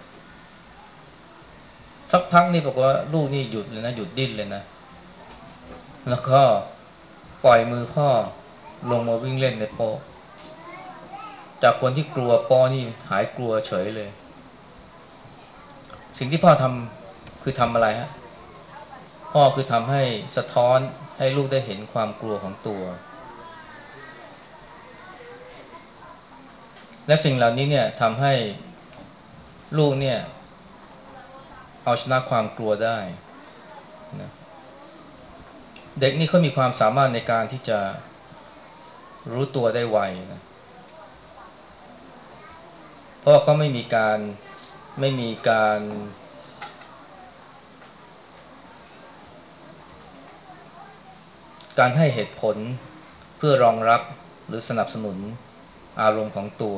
สักพักนี่บอกว่าลูกนี่หยุดเลยนะหยุดดิ้นเลยนะแล้วก็ปล่อยมือพ่อลงมาวิ่งเล่นในโป๊ะจากคนที่กลัวโป๊ะนี่หายกลัวเฉยเลยสิ่งที่พ่อทำคือทำอะไรฮะพ่อคือทำให้สะท้อนให้ลูกได้เห็นความกลัวของตัวและสิ่งเหล่านี้เนี่ยทำให้ลูกเนี่ยเอาชนะความกลัวได้นะเด็กนี่เขามีความสามารถในการที่จะรู้ตัวได้ไวนะเพราะเขาไม่มีการไม่มีการการให้เหตุผลเพื่อรองรับหรือสนับสนุนอารมณ์ของตัว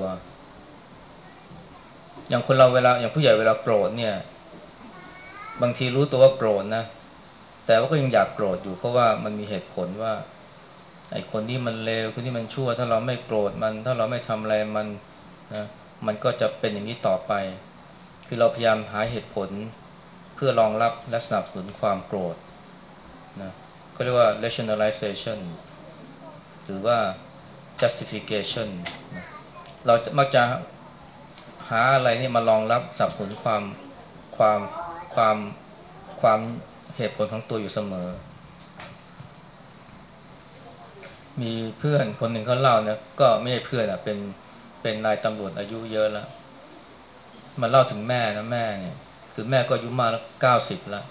อย่างคนเราเวลาอย่างผู้ใหญ่เวลาโกรธเนี่ยบางทีรู้ตัวว่าโกรธนะแต่ว่าก็ยังอยากโกรธอยู่เพราะว่ามันมีเหตุผลว่าไอ้คนนี้มันเลวคนนี้มันชั่วถ้าเราไม่โกรธมันถ้าเราไม่ทำอะไรมันนะมันก็จะเป็นอย่างนี้ต่อไปคือเราพยายามหาเหตุผลเพื่อรองรับและสนับสนุนความโกรธนะเขาเรียกว่า rationalization หรือว่า justification นะเราจะมักจะหาอะไรนี่มารองรับสนับสนุนความความความความเหตุผลของตัวอยู่เสมอมีเพื่อนคนหนึ่งเขาเล่านะก็ไม่ใช่เพื่อนอ่ะเป็นเป็นนายตำรวจอายุเยอะแล้วมาเล่าถึงแม่นะแม่เนี่ยคือแม่ก็อายุมากแล้วเก้าสิบแล้ว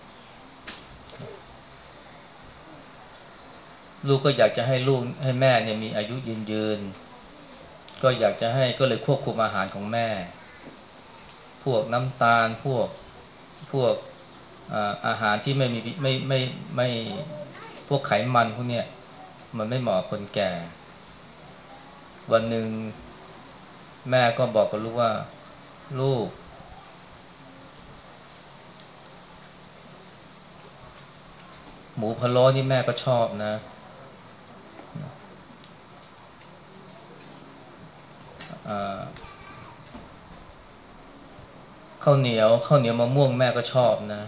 ลูกก็อยากจะให้ลูกให้แม่เนี่ยมีอายุยืนยืนก็อยากจะให้ก็เลยควบคุมอาหารของแม่พวกน้ำตาลพวกพวกอ่าอาหารที่ไม่มีไม่ไม่ไม่พวกไขมันพวกเนี้ยมันไม่เหมาะกับคนแก่วันหนึ่งแม่ก็บอกกับลูกว่าลูกหมูพะโล้นี่แม่ก็ชอบนะอ่าข้าวเหนียวข้าวเหนียวมะม่วงแม่ก็ชอบนะ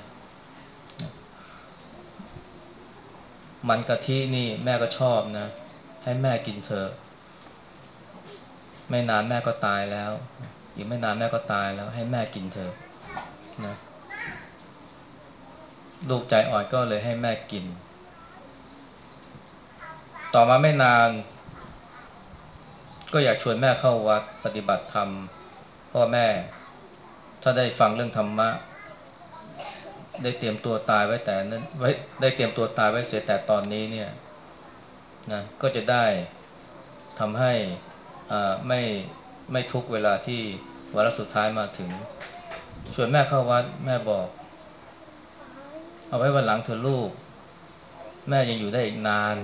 มันกะทินี่แม่ก็ชอบนะให้แม่กินเถอะไม่นานแม่ก็ตายแล้วอีกไม่นานแม่ก็ตายแล้วให้แม่กินเถอะนะลูกใจอ่อนก็เลยให้แม่กินต่อมาไม่นานก็อยากชวนแม่เข้าวัดปฏิบัติธรรมพ่อแม่ถ้าได้ฟังเรื่องธรรมะได้เตรียมตัวตายไว้แต่นั้นไว้ได้เตรียมตัวตายไว้เสียแต่ตอนนี้เนี่ยนะก็จะได้ทำให้อ่าไม่ไม่ทุกเวลาที่วาระสุดท้ายมาถึงชวนแม่เข้าวัดแม่บอกเอาไว้วันหลังเถอะลูกแม่ยังอยู่ได้อีกนาน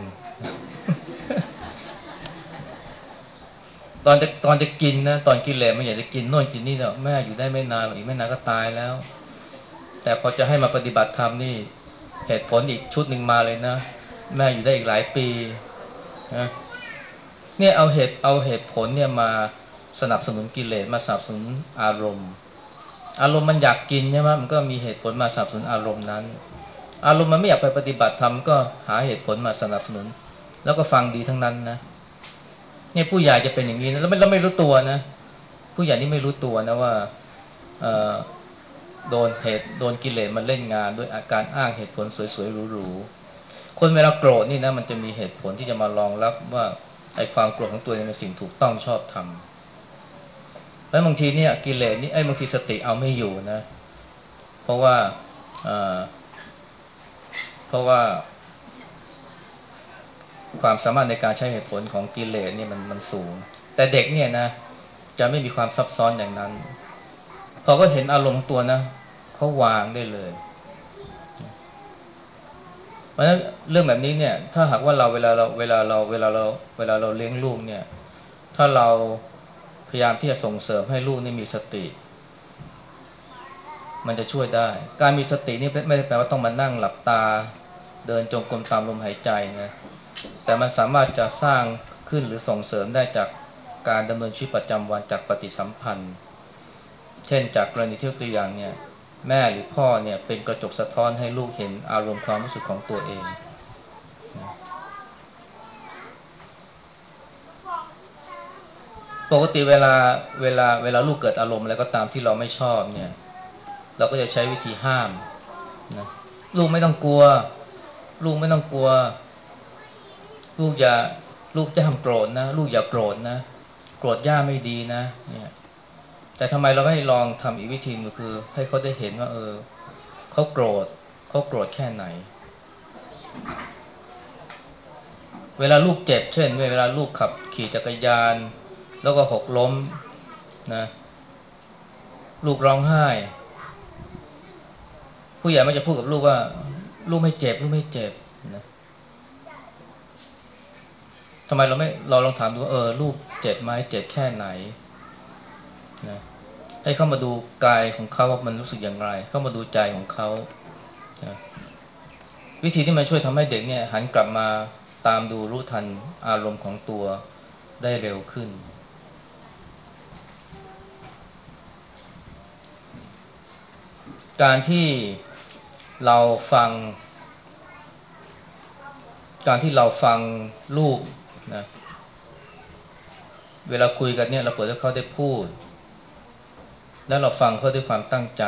ตอนจะตอนจะกินนะตอนกินเหลวไม่อยากจะกินโน่นกินนี่เนาะแม่อยู่ได้ไม่นานอีกไม่นานก็ตายแล้วแต่พอจะให้มาปฏิบัติธรรมนี่เหตุผลอีกชุดหนึ่งมาเลยนะแม่อยู่ได้อีกหลายปีนะเนี่ยเอาเหตุเอาเหตุผลเนี่ยมาสนับสนุนกิเลสมาสนับสนุนอารมณ์อารมณ์มันอยากกินใช่ไหมมันก็มีเหตุผลมาสนับสนุนอารมณ์นั้นอารมณ์มันไม่อยากไปปฏิบัติธรรมก็หาเหตุผลมาสนับสนุนแล้วก็ฟังดีทั้งนั้นนะเนี่ยผู้ใหญ่จะเป็นอย่างนี้นะแล้วไม่แล้วไม่รู้ตัวนะผู้ใหญ่นี่ไม่รู้ตัวนะว่าเอ่อโดนเหตุโดนกิเลสมันเล่นงานด้วยอาการอ้างเหตุผลสวยๆหรูๆคนเวลาโกรธนี่นะมันจะมีเหตุผลที่จะมารองรับว่าไอ้ความโกรธของตัวเองเป็นสิ่งถูกต้องชอบธรรมแล้วบางทีเนี่ยกิเลสนี่ไอ้บางทีสติเอาไม่อยู่นะเพราะว่าเอ่อเพราะว่าความสามารถในการใช้เหตุผลของกิเลสเนี่ยมันมันสูงแต่เด็กเนี่ยนะจะไม่มีความซับซ้อนอย่างนั้นพอก็เห็นอารมณ์ตัวนะเขาวางได้เลยเพราะฉะนั้นเรื่องแบบนี้เนี่ยถ้าหากว่าเราเวลาเราเวลาเราเวลาเราเวลาเราเลี้ยงลูกเนี่ยถ้าเราพยายามที่จะส่งเสริมให้ลูกนี่มีสติมันจะช่วยได้การมีสตินี่ไม่ได้แปลว่าต้องมานั่งหลับตาเดินจงกรมตามลมหายใจนะแต่มันสามารถจะสร้างขึ้นหรือส่งเสริมได้จากการดำเนินชีวิตประจำวันจากปฏิสัมพันธ์เช่นจากกรณีที่ยกตัวอย่างเนี่ยแม่หรือพ่อเนี่ยเป็นกระจกสะท้อนให้ลูกเห็นอารมณ์ความรู้สึกของตัวเองปกติเวลาเวลาเวลาลูกเกิดอารมณ์อะไรก็ตามที่เราไม่ชอบเนี่ยเราก็จะใช้วิธีห้ามนะลูกไม่ต้องกลัวลูกไม่ต้องกลัวลูกอย่าลูกจะทำโกรธนะลูกอย่าโกรธนะโกรธย่าไม่ดีนะเนี่ยแต่ทำไมเราไม่ลองทำอีกวิธีก็คือให้เขาได้เห็นว่าเออเขาโกรธเขาโกรธแค่ไหนเวลาลูกเจ็บเช่นเวลาลูกขับขี่จักรยานแล้วก็หกล้มนะลูกร้องไห้ผู้ใหญ่มักจะพูดกับลูกว่าลูกไม่เจ็บลูกไม่เจ็บนะทำไมเราไม่เราลองถามดูว่าเออลูกเจ็บไหมเจ็บแค่ไหนนะให้เข้ามาดูกายของเขาว่ามันรู้สึกอย่างไรเข้ามาดูใจของเขานะวิธีที่มันช่วยทำให้เด็กเนี่ยหันกลับมาตามดูรู้ทันอารมณ์ของตัวได้เร็วขึ้นการที่เราฟังการที่เราฟังลูกนะเวลาคุยกันเนี่ยเราเปิดให้เขาได้พูดแล้วเราฟังเขาด้วยความตั้งใจ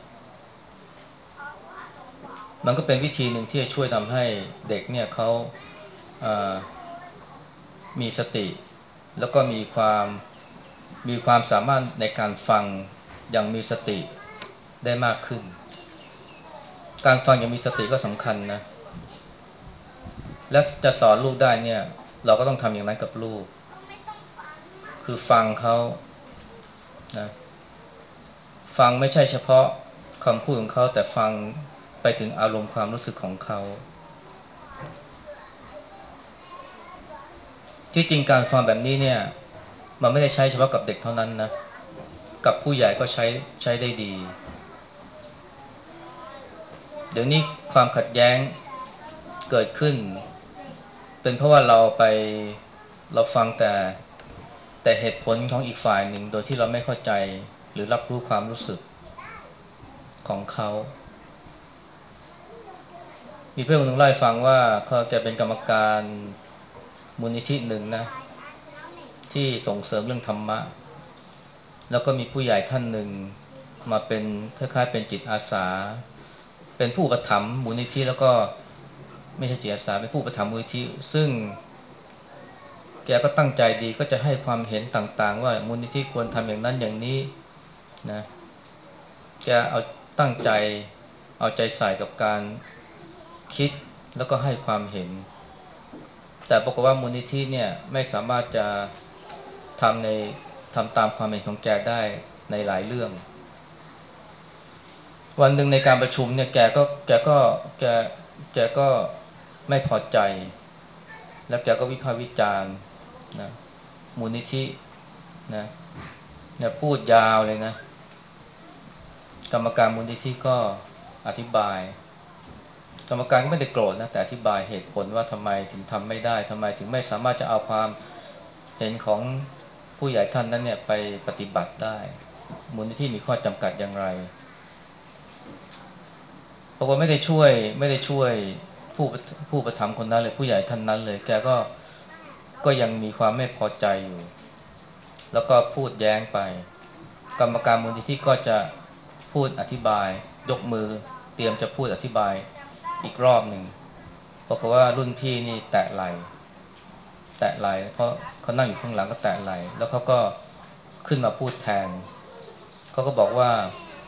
มันก็เป็นวิธีหนึ่งที่จะช่วยทำให้เด็กเนี่ยเขาอ่ามีสติแล้วก็มีความมีความสามารถในการฟังอย่างมีสติได้มากขึ้นการฟังอย่างมีสติก็สำคัญนะและจะสอนลูกได้เนี่ยเราก็ต้องทำอย่างนั้นกับลูกคือฟังเขานะฟังไม่ใช่เฉพาะคำพูดของเขาแต่ฟังไปถึงอารมณ์ความรู้สึกของเขาที่จริงการฟังแบบนี้เนี่ยมันไม่ได้ใช้เฉพาะกับเด็กเท่านั้นนะกับผู้ใหญ่ก็ใช้ใช้ได้ดีเดี๋ยวนี้ความขัดแย้งเกิดขึ้นเป็นเพราะว่าเราไปเราฟังแต่แต่เหตุผลของอีกฝ่ายหนึ่งโดยที่เราไม่เข้าใจหรือรับรู้ความรู้สึกของเขามีเพื่อนคนหนึ่งเล่าให้ฟังว่าเขาแกเป็นกรรมการมูลนิธิหนึ่งนะที่ส่งเสริมเรื่องธรรมะแล้วก็มีผู้ใหญ่ท่านหนึ่งมาเป็นคล้ายๆเป็นจิตอาสาเป็นผู้อุปถัมภ์มูลนิธิแล้วก็ไม่ใช่จิตอาสาเป็นผู้อุปถัมภ์มูลนิธิซึ่งแกก็ตั้งใจดีก็จะให้ความเห็นต่างๆว่ามูลนิธิควรทำอย่างนั้นอย่างนี้นะแกเอาตั้งใจเอาใจใส่กับการคิดแล้วก็ให้ความเห็นแต่ปรากฏว่ามูลนิธิเนี่ยไม่สามารถจะทำในทำตามความเห็นของแกได้ในหลายเรื่องวันหนึ่งในการประชุมเนี่ยแกก็แกก็แกแกก็ไม่พอใจแล้วแกก็วิพากษ์วิจารณ์นะมูลนิธินะเนี่ยพูดยาวเลยนะกรรมการมูลนิธิก็อธิบายกรรมการก็ไม่ได้โกรธนะแต่อธิบายเหตุผลว่าทำไมถึงทำไม่ได้ทำไมถึงไม่สามารถจะเอาความเห็นของผู้ใหญ่ท่านนั้นเนี่ยไปปฏิบัติได้มูลนิธิมีข้อจำกัดอย่างไรปรากฏไม่ได้ช่วยไม่ได้ช่วยผู้ผู้ประถมภ์คนนั้นเลยผู้ใหญ่ท่านนั้นเลยแกก็ก็ยังมีความไม่พอใจอยู่แล้วก็พูดแย้งไปกรรมการมูลนิธิก็จะพูดอธิบายยกมือเตรียมจะพูดอธิบายอีกรอบหนึ่งปรากฏว่ารุ่นพี่นี่แตะไหล่แตะไหล่เพราะเขานั่งอยู่ข้างหลังก็แตะไหล่แล้วเขาก็ขึ้นมาพูดแทนเขาก็บอกว่า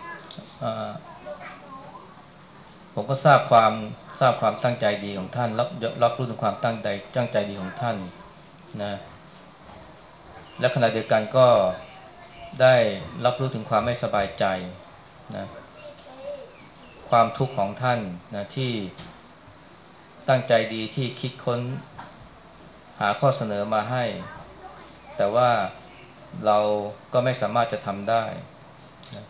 ผมก็ทราบความทราบความตั้งใจดีของท่านรับรับรู้ถึงความตั้งใจตั้งใจดีของท่านนะและขณะเดียวกันก็ได้รับรู้ถึงความไม่สบายใจนะความทุกข์ของท่านนะที่ตั้งใจดีที่คิดค้นหาข้อเสนอมาให้แต่ว่าเราก็ไม่สามารถจะทำได้นะ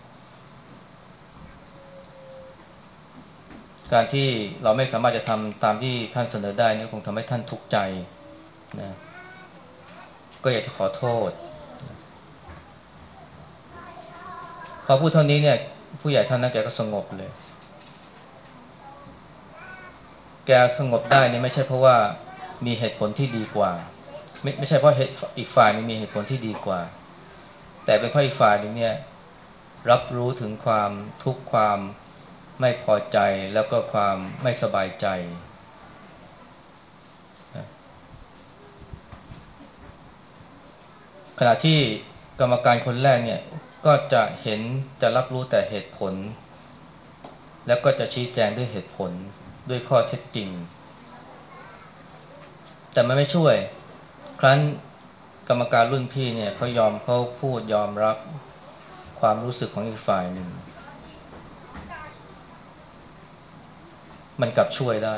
การที่เราไม่สามารถจะทำตามที่ท่านเสนอได้นี่คงทำให้ท่านทุกข์ใจนะก็อยากจะขอโทษพอพูดเท่านี้เนี่ยผู้ใหญ่ท่านนั้นแกก็สงบเลยแกสงบได้นี่ไม่ใช่เพราะว่ามีเหตุผลที่ดีกว่าไม่ไม่ใช่เพราะเหตุอีกฝ่ายนึงมีเหตุผลที่ดีกว่าแต่เป็นเพราะอีกฝ่ายนึงเนี่ยรับรู้ถึงความทุกข์ความไม่พอใจแล้วก็ความไม่สบายใจขณะที่กรรมการคนแรกเนี่ยก็จะเห็นจะรับรู้แต่เหตุผลแล้วก็จะชี้แจงด้วยเหตุผลด้วยข้อเท็จจริงแต่มันไม่ช่วยครั้นกรรมการรุ่นพี่เนี่ยเขายอมเขาพูดยอมรับความรู้สึกของอีกฝ่ายหนึ่งมันกลับช่วยได้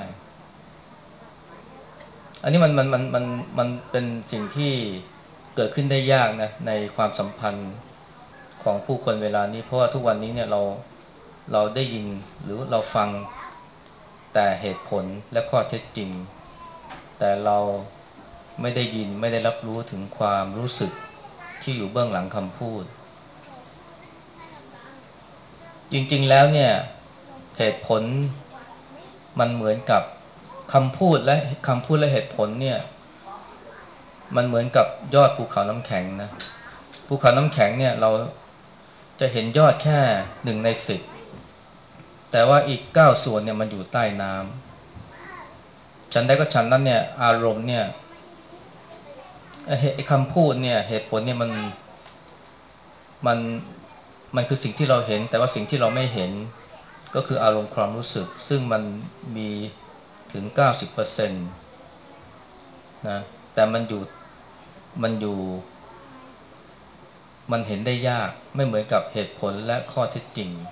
อันนี้มันมันมันมันมันเป็นสิ่งที่เกิดขึ้นได้ยากนะในความสัมพันธ์ของผู้คนเวลานี้เพราะว่าทุกวันนี้เนี่ยเราเราได้ยินหรือเราฟังแต่เหตุผลและข้อเท็จจริงแต่เราไม่ได้ยินไม่ได้รับรู้ถึงความรู้สึกที่อยู่เบื้องหลังคำพูดจริงๆแล้วเนี่ยเหตุผลมันเหมือนกับคำพูดและคำพูดและเหตุผลเนี่ยมันเหมือนกับยอดภูเขาน้ำแข็งนะภูเขาน้ำแข็งเนี่ยเราจะเห็นยอดแค่หนึ่งในสิบแต่ว่าอีกเก้าส่วนเนี่ยมันอยู่ใต้น้ำฉันได้ก็ฉันนั้นเนี่ยอารมณ์เนี่ยไอ้คำพูดเนี่ยเหตุผลเนี่ยมันมันมันคือสิ่งที่เราเห็นแต่ว่าสิ่งที่เราไม่เห็นก็คืออารมณ์ความรู้สึกซึ่งมันมีถึงเก้าสิบเปอร์เซ็นต์นะแต่มันอยู่มันอยู่มันเห็นได้ยากไม่เหมือนกับเหตุผลและข้อเท็จจริง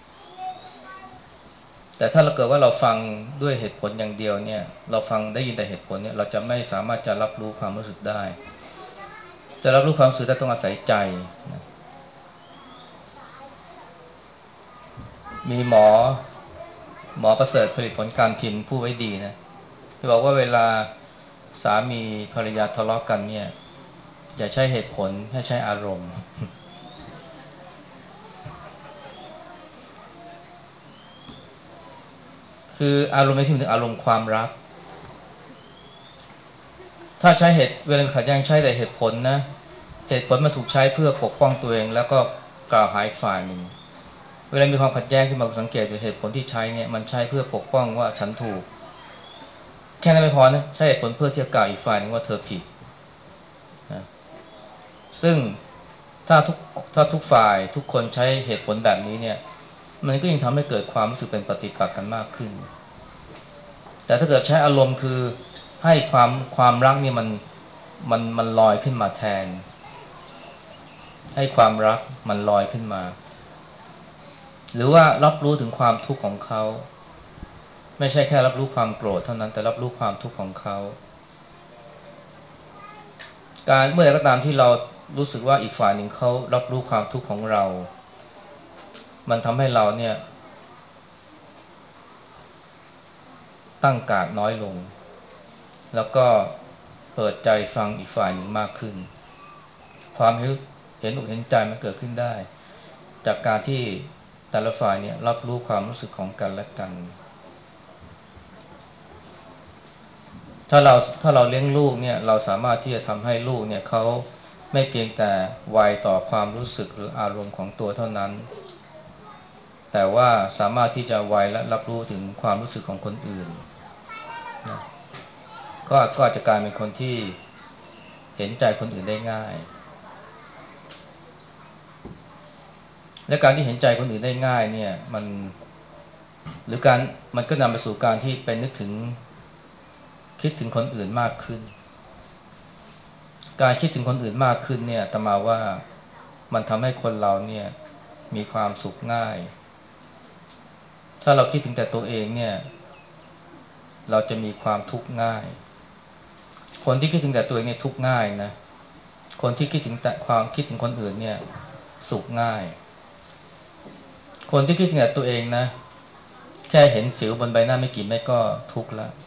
แต่ถ้าเราเกิดว่าเราฟังด้วยเหตุผลอย่างเดียวเนี่ยเราฟังได้ยินแต่เหตุผลเนี่ยเราจะไม่สามารถจะรับรู้ความรู้สึกได้จะรับรู้ความรู้สึกได้ต้องอาศัยใจนะมีหมอหมอประเสริฐผลิตผลการพิมพ์ผู้ไว้ดีนะที่บอกว่าเวลาสามีภรรยาทะเลาะกันเนี่ยอย่าใช้เหตุผลให้ใช้อารมณ์คืออารมณ์ในที่นี้ถึงอารมณ์ความรักถ้าใช้เหตุเวลาขัดแย้งใช้แต่เหตุผลนะเหตุผลมันถูกใช้เพื่อปกป้องตัวเองแล้วก็กล่าวหาอีกฝ่ายหนึ่งเวลามีความขัดแย้งขึ้นมาสังเกตดูเหตุผลที่ใช้เนี่ยมันใช้เพื่อปกป้องว่าฉันถูกแค่นั้นไม่พอนะใช้เหตุผลเพื่อที่จะกล่าวอีกฝ่ายหนึ่งว่าเธอผิดนะซึ่งถ้าทุกถ้าทุกฝ่ายทุกคนใช้เหตุผลแบบนี้เนี่ยมันก็ยิ่งทำให้เกิดความรู้สึกเป็นปฏิปักษ์กันมากขึ้นแต่ถ้าเกิดใช้อารมณ์คือให้ความความรักนี่มันมันมันลอยขึ้นมาแทนให้ความรักมันลอยขึ้นมาหรือว่ารับรู้ถึงความทุกข์ของเขาไม่ใช่แค่รับรู้ความโกรธเท่านั้นแต่รับรู้ความทุกข์ของเขาการเมื่อใดก็ตามที่เรารู้สึกว่าอีกฝ่ายหนึ่งเขารับรู้ความทุกข์ของเรามันทำให้เราเนี่ยตั้งการน้อยลงแล้วก็เปิดใจฟังอีกฝ่ายหนึ่งมากขึ้นความเห็นอกเห็นใจมันเกิดขึ้นได้จากการที่แต่ละฝ่ายเนี่ยรับรู้ความรู้สึกของกันและกันถ้าเราถ้าเราเลี้ยงลูกเนี่ยเราสามารถที่จะทำให้ลูกเนี่ยเขาไม่เพียงแต่ไวต่อความรู้สึกหรืออารมณ์ของตัวเท่านั้นแต่ว่าสามารถที่จะไวและรับรู้ถึงความรู้สึกของคนอื่นนะก็ก็อาจจะกลายเป็นคนที่เห็นใจคนอื่นได้ง่ายและการที่เห็นใจคนอื่นได้ง่ายเนี่ยมันหรือการมันก็นำไปสู่การที่เป็นนึกถึงคิดถึงคนอื่นมากขึ้นการคิดถึงคนอื่นมากขึ้นเนี่ยอาตมาว่ามันทำให้คนเราเนี่ยมีความสุขง่ายถ้าเราคิดถึงแต่ตัวเองเนี่ยเราจะมีความทุกข์ง่ายคนที่คิดถึงแต่ตัวเองเนี่ยทุกข์ง่ายนะคนที่คิดถึงแต่ความคิดถึงคนอื่นเนี่ยสุขง่ายคนที่คิดถึงแต่ตัวเองนะแค่เห็นสิวบนใบหน้าไม่กี่เม็ดก็ทุกข์แล้ว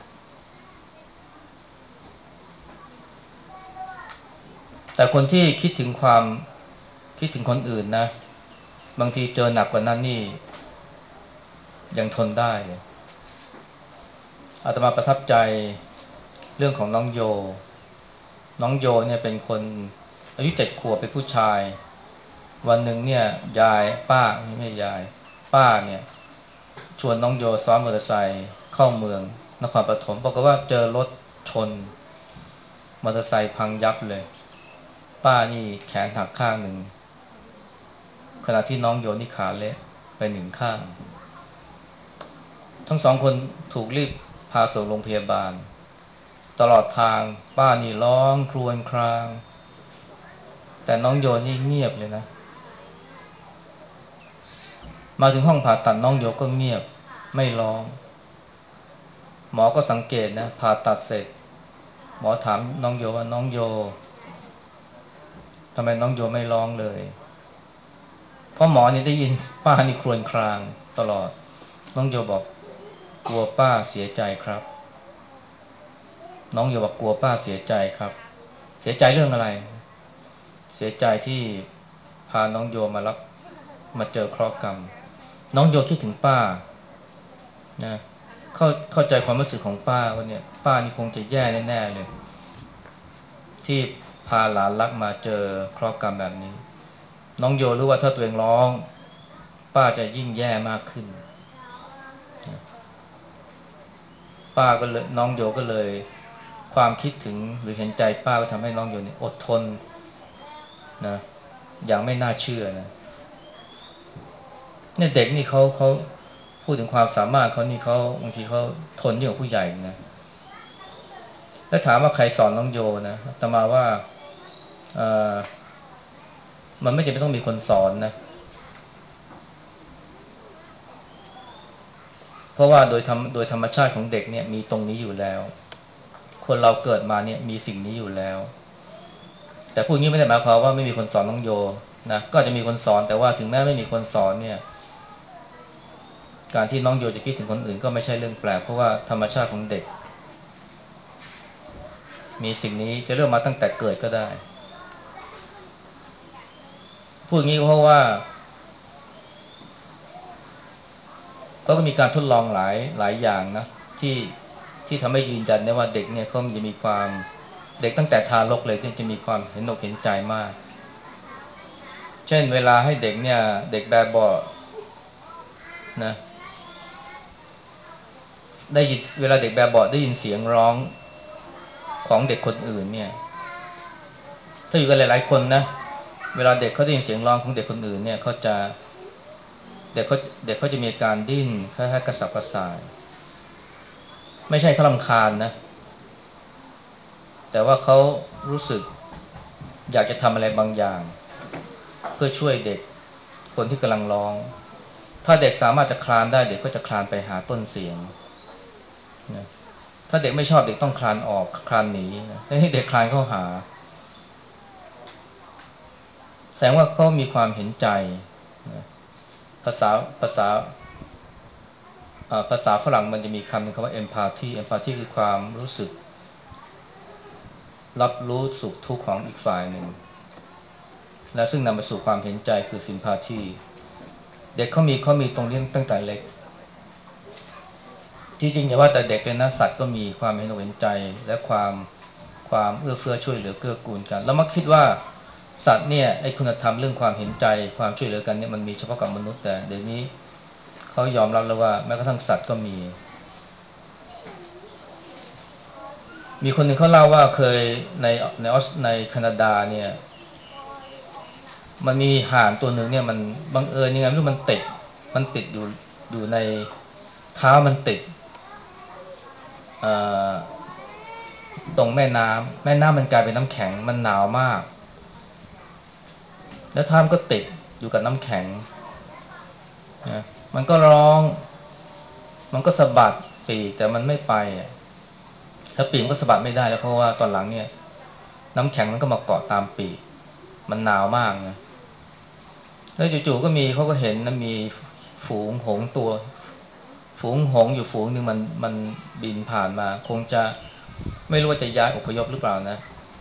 แต่คนที่คิดถึงความคิดถึงคนอื่นนะบางทีเจอหนักกว่านั้นนี่ยังทนได้เลยอาตมาประทับใจเรื่องของน้องโยน้องโยเนี่ยเป็นคนอายุเจ็ดขวบเป็นผู้ชายวันหนึ่งเนี่ยยายป้าไม่ยายป้าเนี่ยชวนน้องโยซ้อนมอเตอร์ไซค์เข้าเมืองนครปฐมปรากฏว่าเจอรถชนมอเตอร์ไซค์พังยับเลยป้านี่แขนหักข้างหนึ่งขณะที่น้องโยนี่ขาเละไปหนึ่งข้างทั้งสองคนถูกรีบพาส่งโรงพยาบาลตลอดทางป้านี่ร้องครวญครางแต่น้องโยนี่เงียบเลยนะมาถึงห้องผ่าตัดน้องโยก็เงียบไม่ร้องหมอก็สังเกตนะผ่าตัดเสร็จหมอถามน้องโยว่าน้องโยทำไมน้องโยไม่ร้องเลยเพราะหมอนี่ได้ยินป้านี่ครวญครางตลอดน้องโยบอกกลัวป้าเสียใจครับน้องโยบอกกลัวป้าเสียใจครับเสียใจเรื่องอะไรเสียใจที่พาน้องโยมารับมาเจอเคราะห์กรรมน้องโยคิดถึงป้านะเข้าเข้าใจความรู้สึกของป้าว่าเนี่ยป้านี่คงจะแย่แน่ๆเลยที่พาหลานรักมาเจอเคราะห์กรรมแบบนี้น้องโยรู้ว่าถ้าตัวเองร้องป้าจะยิ่งแย่มากขึ้นป้าก็เลยน้องโยก็เลยความคิดถึงหรือเห็นใจป้าก็ทำให้น้องโยนี่อดทนนะอย่างไม่น่าเชื่อนะเนี่ยเด็กนี่เขาเขาพูดถึงความสามารถเขานี่เขาบางทีเขาทนยิ่งกว่าผู้ใหญ่นะแล้วถามว่าใครสอนน้องโยนะแต่มาว่าเออมันไม่จำเป็นต้องมีคนสอนนะเพราะว่าโดยธรรมโดยธรรมชาติของเด็กเนี่ยมีตรงนี้อยู่แล้วคนเราเกิดมาเนี่ยมีสิ่งนี้อยู่แล้วแต่พูดงี้ไม่ได้หมายความว่าไม่มีคนสอนน้องโยนะก็จะมีคนสอนแต่ว่าถึงแม้ไม่มีคนสอนเนี่ยการที่น้องโยจะคิดถึงคนอื่นก็ไม่ใช่เรื่องแปลกเพราะว่าธรรมชาติของเด็กมีสิ่งนี้จะเริ่มมาตั้งแต่เกิดก็ได้พูดงี้ก็เพราะว่าเขาก็มีการทดลองหลายหลายอย่างนะที่ที่ทำให้ยืนยันได้ว่าเด็กเนี่ยเขาจะมีความเด็กตั้งแต่ทารกเลยที่จะมีความเห็นอกเห็นใจมากเช่นเวลาให้เด็กเนี่ยเด็กแบบเบาะนะได้ยินเวลาเด็กแบบเบาะได้ยินเสียงร้องของเด็กคนอื่นเนี่ยถ้าอยู่กันหลายๆคนนะเวลาเด็กเขาได้ยินเสียงร้องของเด็กคนอื่นเนี่ยเขาจะเด็กเขาเด็กเขาจะมีการดิ้นคล้ายๆกระสับกระส่ายไม่ใช่เขารำคาญนะแต่ว่าเขารู้สึกอยากจะทำอะไรบางอย่างเพื่อช่วยเด็กคนที่กำลังร้องถ้าเด็กสามารถจะคลานได้เด็กก็จะคลานไปหาต้นเสียงนะถ้าเด็กไม่ชอบเด็กต้องคลานออกคลานหนีนะให้เด็กคลานเข้าหาแสดงว่าเขามีความเห็นใจนะภาษาภาษาภาษาฝรั่งมันจะมีคำหนึ่งคำว่า empathy empathy คือความรู้สึกรับรู้สุขทุกข์ของอีกฝ่ายหนึ่งและซึ่งนำไปสู่ความเห็นใจคือ sympathy เด็กเขามีเขามีตรงนี้ตั้งแต่เล็กที่จริงอย่าว่าแต่เด็กเลยนะสัตว์ก็มีความเห็นอกเห็นใจและความความเอื้อเฟื้อช่วยเหลือเกื้อกูลกันแล้วมักคิดว่าสัตว์เนี่ยไอ้คุณธรรมเรื่องความเห็นใจความช่วยเหลือกันเนี่ยมันมีเฉพาะกับมนุษย์แต่เดี๋ยวนี้เขายอมรับแล้วว่าแม้กระทั่งสัตว์ก็มีมีคนหนึ่งเขาเล่าว่าเคยในในออสในแคนาดาเนี่ยมันมีห่านตัวหนึ่งเนี่ยมันบังเอิญยังไงไม่รู้มันติดมันติดอยู่อยู่ในเท้ามันติดเอ่อตรงแม่น้ำแม่น้ำมันกลายเป็นน้ำแข็งมันหนาวมากแล้วเท้ามันก็ติดอยู่กับน้ำแข็งนะมันก็ร้องมันก็สะบัดปีกแต่มันไม่ไปถ้าปีกมันก็สะบัดไม่ได้แล้วเพราะว่าตอนหลังเนี่ยน้ำแข็งมันก็มาเกาะตามปีกมันหนาวมากนะแล้วจู่ๆก็มีเขาก็เห็นนะมีฝูงหงส์ตัวฝูงหงส์อยู่ฝูงหนึ่งมันมันบินผ่านมาคงจะไม่รู้ว่าจะย้ายอพยพหรือเปล่านะ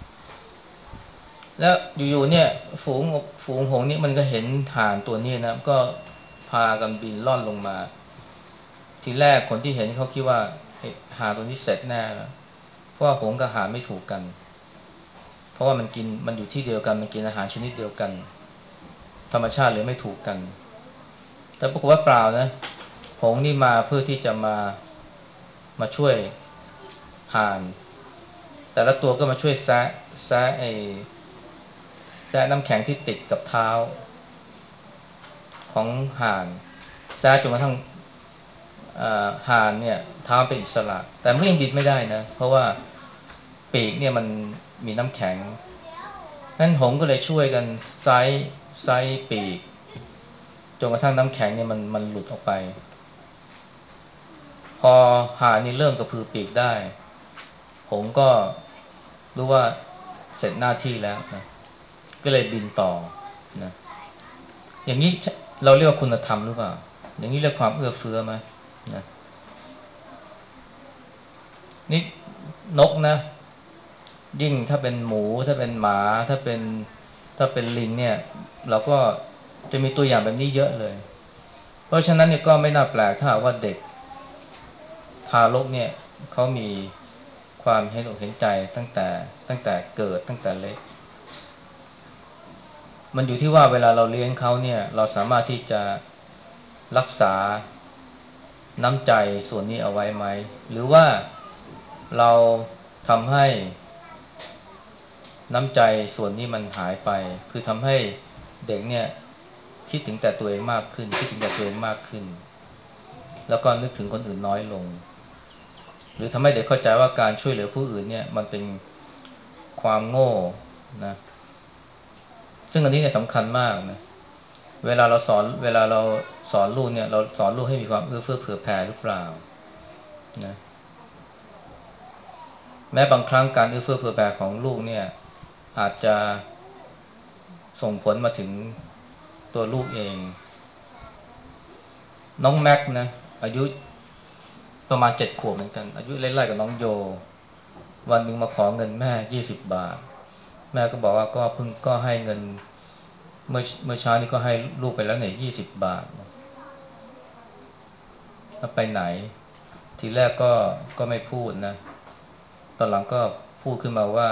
แล้วอยู่ๆเนี่ยฝูงฝูงหงส์นี่มันก็เห็นห่านตัวนี้นะก็พากันบินล่อนลงมาทีแรกคนที่เห็นเขาคิดว่าห่านตัวนี้เสร็จแน่แล้วเพราะว่าหงส์กับห่านไม่ถูกกันเพราะว่ามันกินมันอยู่ที่เดียวกันมันกินอาหารชนิดเดียวกันธรรมชาติเลยไม่ถูกกันแต่ปรากฏว่าเปล่านะหงส์นี่มาเพื่อที่จะมามาช่วยห่านแต่ละตัวก็มาช่วยแซะแซะไอ้แซะน้ำแข็งที่ติดกับเท้าของห่านแซะจนกระทั่งห่านเนี่ยเท้าเป็นอิสระแต่มันก็ยังบินไม่ได้นะเพราะว่าปีกเนี่ยมันมีน้ำแข็งนั้นหงส์ก็เลยช่วยกันไซส์ไซส์ปีกจนกระทั่งน้ำแข็งเนี่ยมันมันหลุดออกไปพอห่านนี่เริ่มกระพือปีกได้หงส์ก็รู้ว่าเสร็จหน้าที่แล้วนะก็เลยบินต่อนะอย่างนี้เราเรียกว่าคุณธรรมหรือเปล่าอย่างนี้เรียกความเอื้อเฟื้อไหมนะนี่นกนะยิ่งถ้าเป็นหมูถ้าเป็นหมาถ้าเป็นถ้าเป็นลิงเนี่ยเราก็จะมีตัวอย่างแบบนี้เยอะเลยเพราะฉะนั้นเนี่ยก็ไม่น่าแปลกถ้าว่าเด็กทารกเนี่ยเขามีความเห็นอกเห็นใจตั้งแต่ตั้งแต่เกิดตั้งแต่เล็กมันอยู่ที่ว่าเวลาเราเลี้ยงเขาเนี่ยเราสามารถที่จะรักษาน้ำใจส่วนนี้เอาไว้ไหมหรือว่าเราทำให้น้ำใจส่วนนี้มันหายไปคือทำให้เด็กเนี่ยคิดถึงแต่ตัวเองมากขึ้นคิดถึงแต่ตัวเองมากขึ้นแล้วก็นึกถึงคนอื่นน้อยลงหรือทำให้เด็กเข้าใจว่าการช่วยเหลือผู้อื่นเนี่ยมันเป็นความโง่นะซึ่งอันนี้เนี่ยสำคัญมากนะเวลาเราสอนเวลาเราสอนลูกเนี่ยเราสอนลูกให้มีความเอื้อเฟื้อเผื่อแผ่หรือเปล่านะแม้บางครั้งการเอื้อเฟื้อเผื่อแผ่ของลูกเนี่ยอาจจะส่งผลมาถึงตัวลูกเองน้องแม็กนะอายุประมาณเจ็ดขวบเหมือนกันอายุไล่ๆกับน้องโยวันหนึ่งมาขอเงินแม่ยี่สิบบาทแม่ก็บอกว่าก็เพิ่งก็ให้เงินเมื่อเมื่อเช้านี้ก็ให้ลูกไปแล้วเนี่ยยี่สิบบาทแล้วไปไหนทีแรกก็ก็ไม่พูดนะตอนหลังก็พูดขึ้นมาว่า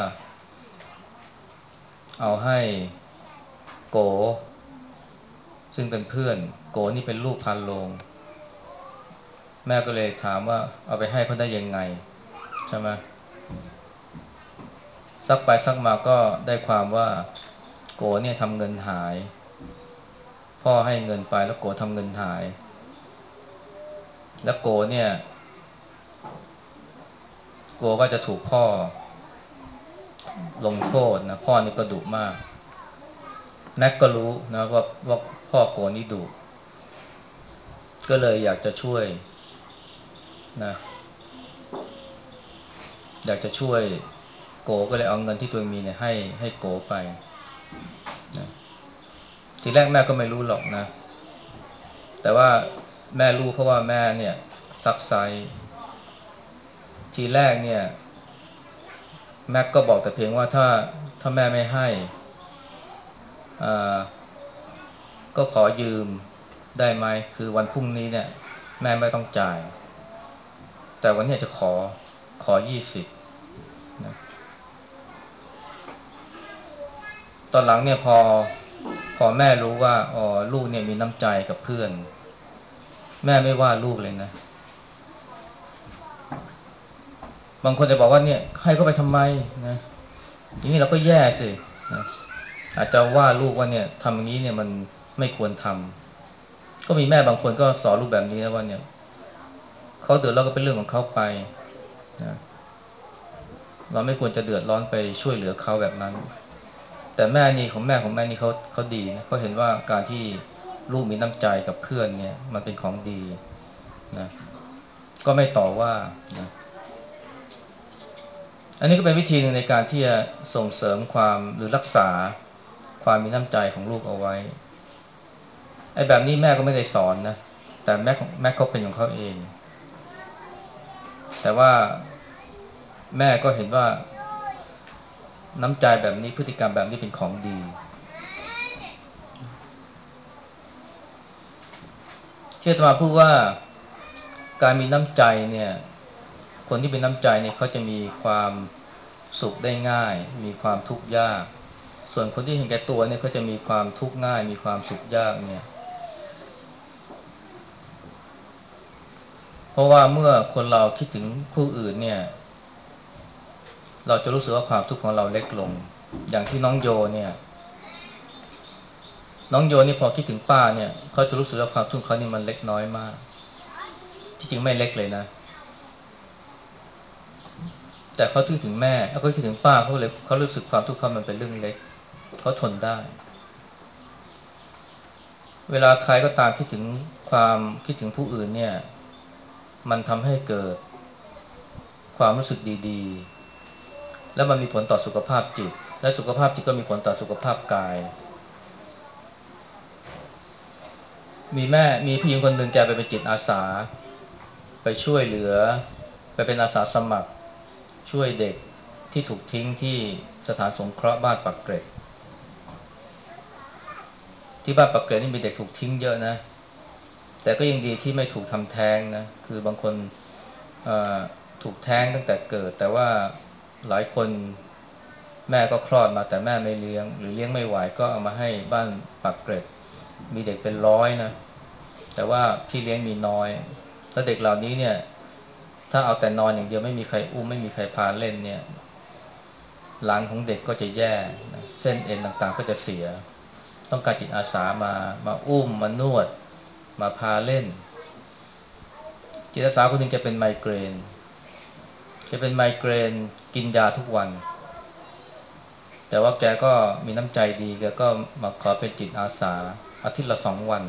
เอาให้โกซึ่งเป็นเพื่อนโกนี่เป็นลูกพันโลงแม่ก็เลยถามว่าเอาไปให้เขาได้ยังไงใช่ไหมซักไปซักมาก็ได้ความว่าโกเนี่ยทำเงินหายพ่อให้เงินไปแล้วโกทำเงินหายแล้วโกเนี่ยโกก็จะถูกพ่อลงโทษนะพ่อนี่ก็ดุมากแม็กก็รู้นะว่าว่าพ่อโกนี่ดุก็เลยอยากจะช่วยนะอยากจะช่วยโกก็เลยเอาเงินที่ตัวเองมีเนี่ยให้ให้โกไปนะทีแรกแม่ก็ไม่รู้หรอกนะแต่ว่าแม่รู้เพราะว่าแม่เนี่ยซักไซทีแรกเนี่ยแม็กก็บอกแต่เพียงว่าถ้าถ้าแม่ไม่ให้อ่าก็ขอยืมได้ไหมคือวันพรุ่งนี้เนี่ยแม่ไม่ต้องจ่ายแต่วันนี้จะขอขอยี่สิบนะตอนหลังเนี่ยพอพอแม่รู้ว่าอ๋อลูกเนี่ยมีน้ำใจกับเพื่อนแม่ไม่ว่าลูกเลยนะบางคนจะบอกว่าเนี่ยให้เขาไปทำไมนะอย่างนี้เราก็แย่สินะอาจจะว่าลูกว่าเนี่ยทำอย่างนี้เนี่ยมันไม่ควรทำก็มีแม่บางคนก็สอนลูกแบบนี้นะว่าเนี่ยเขาเดือดร้อนก็เป็นเรื่องของเขาไปนะเราไม่ควรจะเดือดร้อนไปช่วยเหลือเขาแบบนั้นแต่แม่นี่ของแม่ของแม่นี่เขาเขาดีนะเขาเห็นว่าการที่ลูกมีน้ำใจกับเพื่อนเนี่ยมันเป็นของดีนะก็ไม่ต่อว่านะอันนี้ก็เป็นวิธีหนึ่งในการที่จะส่งเสริมความหรือรักษาความมีน้ำใจของลูกเอาไว้ไอ้แบบนี้แม่ก็ไม่ได้สอนนะแต่แม่ของแม่เขาเป็นของเขาเองแต่ว่าแม่ก็เห็นว่าน้ำใจแบบนี้พฤติกรรมแบบนี้เป็นของดีที่อาตมาพูดว่าการมีน้ำใจเนี่ยคนที่เป็นน้ำใจเนี่ยเขาจะมีความสุขได้ง่ายมีความทุกข์ยากส่วนคนที่เห็นแก่ตัวเนี่ยเขาจะมีความทุกข์ง่ายมีความสุขยากเนี่ยเพราะว่าเมื่อคนเราคิดถึงผู้อื่นเนี่ยเราจะรู้สึกว่าความทุกข์ของเราเล็กลงอย่างที่น้องโยเนี่ยน้องโยนี่พอคิดถึงป้าเนี่ยเขาจะรู้สึกว่าความทุกข์เขานี่มันเล็กน้อยมากที่จริงไม่เล็กเลยนะแต่เขาคิดถึงแม่แล้วก็คิดถึงป้าเขาเลยเขารู้สึกความทุกข์เขามันเป็นเรื่องเล็กเขาทนได้เวลาใครก็ตามคิดถึงความคิดถึงผู้อื่นเนี่ยมันทำให้เกิดความรู้สึกดีๆแล้วมันมีผลต่อสุขภาพจิตและสุขภาพจิตก็มีผลต่อสุขภาพกายมีแม่มีผู้หญิงคนหนึ่งแกไปเป็นจิตอาสาไปช่วยเหลือไปเป็นอาสาสมัครช่วยเด็กที่ถูกทิ้งที่สถานสงเคราะห์บ้านปักเกร็ดที่บ้านปักเกร็ดนี่มีเด็กถูกทิ้งเยอะนะแต่ก็ยังดีที่ไม่ถูกทำแท้งนะคือบางคนถูกแท้งตั้งแต่เกิดแต่ว่าหลายคนแม่ก็คลอดมาแต่แม่ไม่เลี้ยงหรือเลี้ยงไม่ไหวก็เอามาให้บ้านปักเกร็ดมีเด็กเป็นร้อยนะแต่ว่าพี่เลี้ยงมีน้อยแล้วเด็กเหล่านี้เนี่ยถ้าเอาแต่นอนอย่างเดียวไม่มีใครอุ้มไม่มีใครพาเล่นเนี่ยหลังของเด็กก็จะแย่นะเส้นเอ็นต่างๆก็จะเสียต้องการจิตอาสามามาอุ้มมานวดมาพาเล่นจิตอาสาคนหนึ่งจะเป็นไมเกรนจะเป็นไมเกรนกินยาทุกวันแต่ว่าแกก็มีน้ำใจดีแกก็มาขอเป็นจิตอาสาอาทิตย์ละสองวัน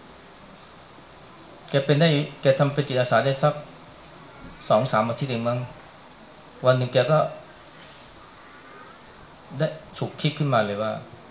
แกเป็นได้แกทำเป็นจิตอาสาได้สักสองสามอาทิตย์เองมั้งวันหนึ่งแกก็ได้ฉุกคิดขึ้นมาเลยว่า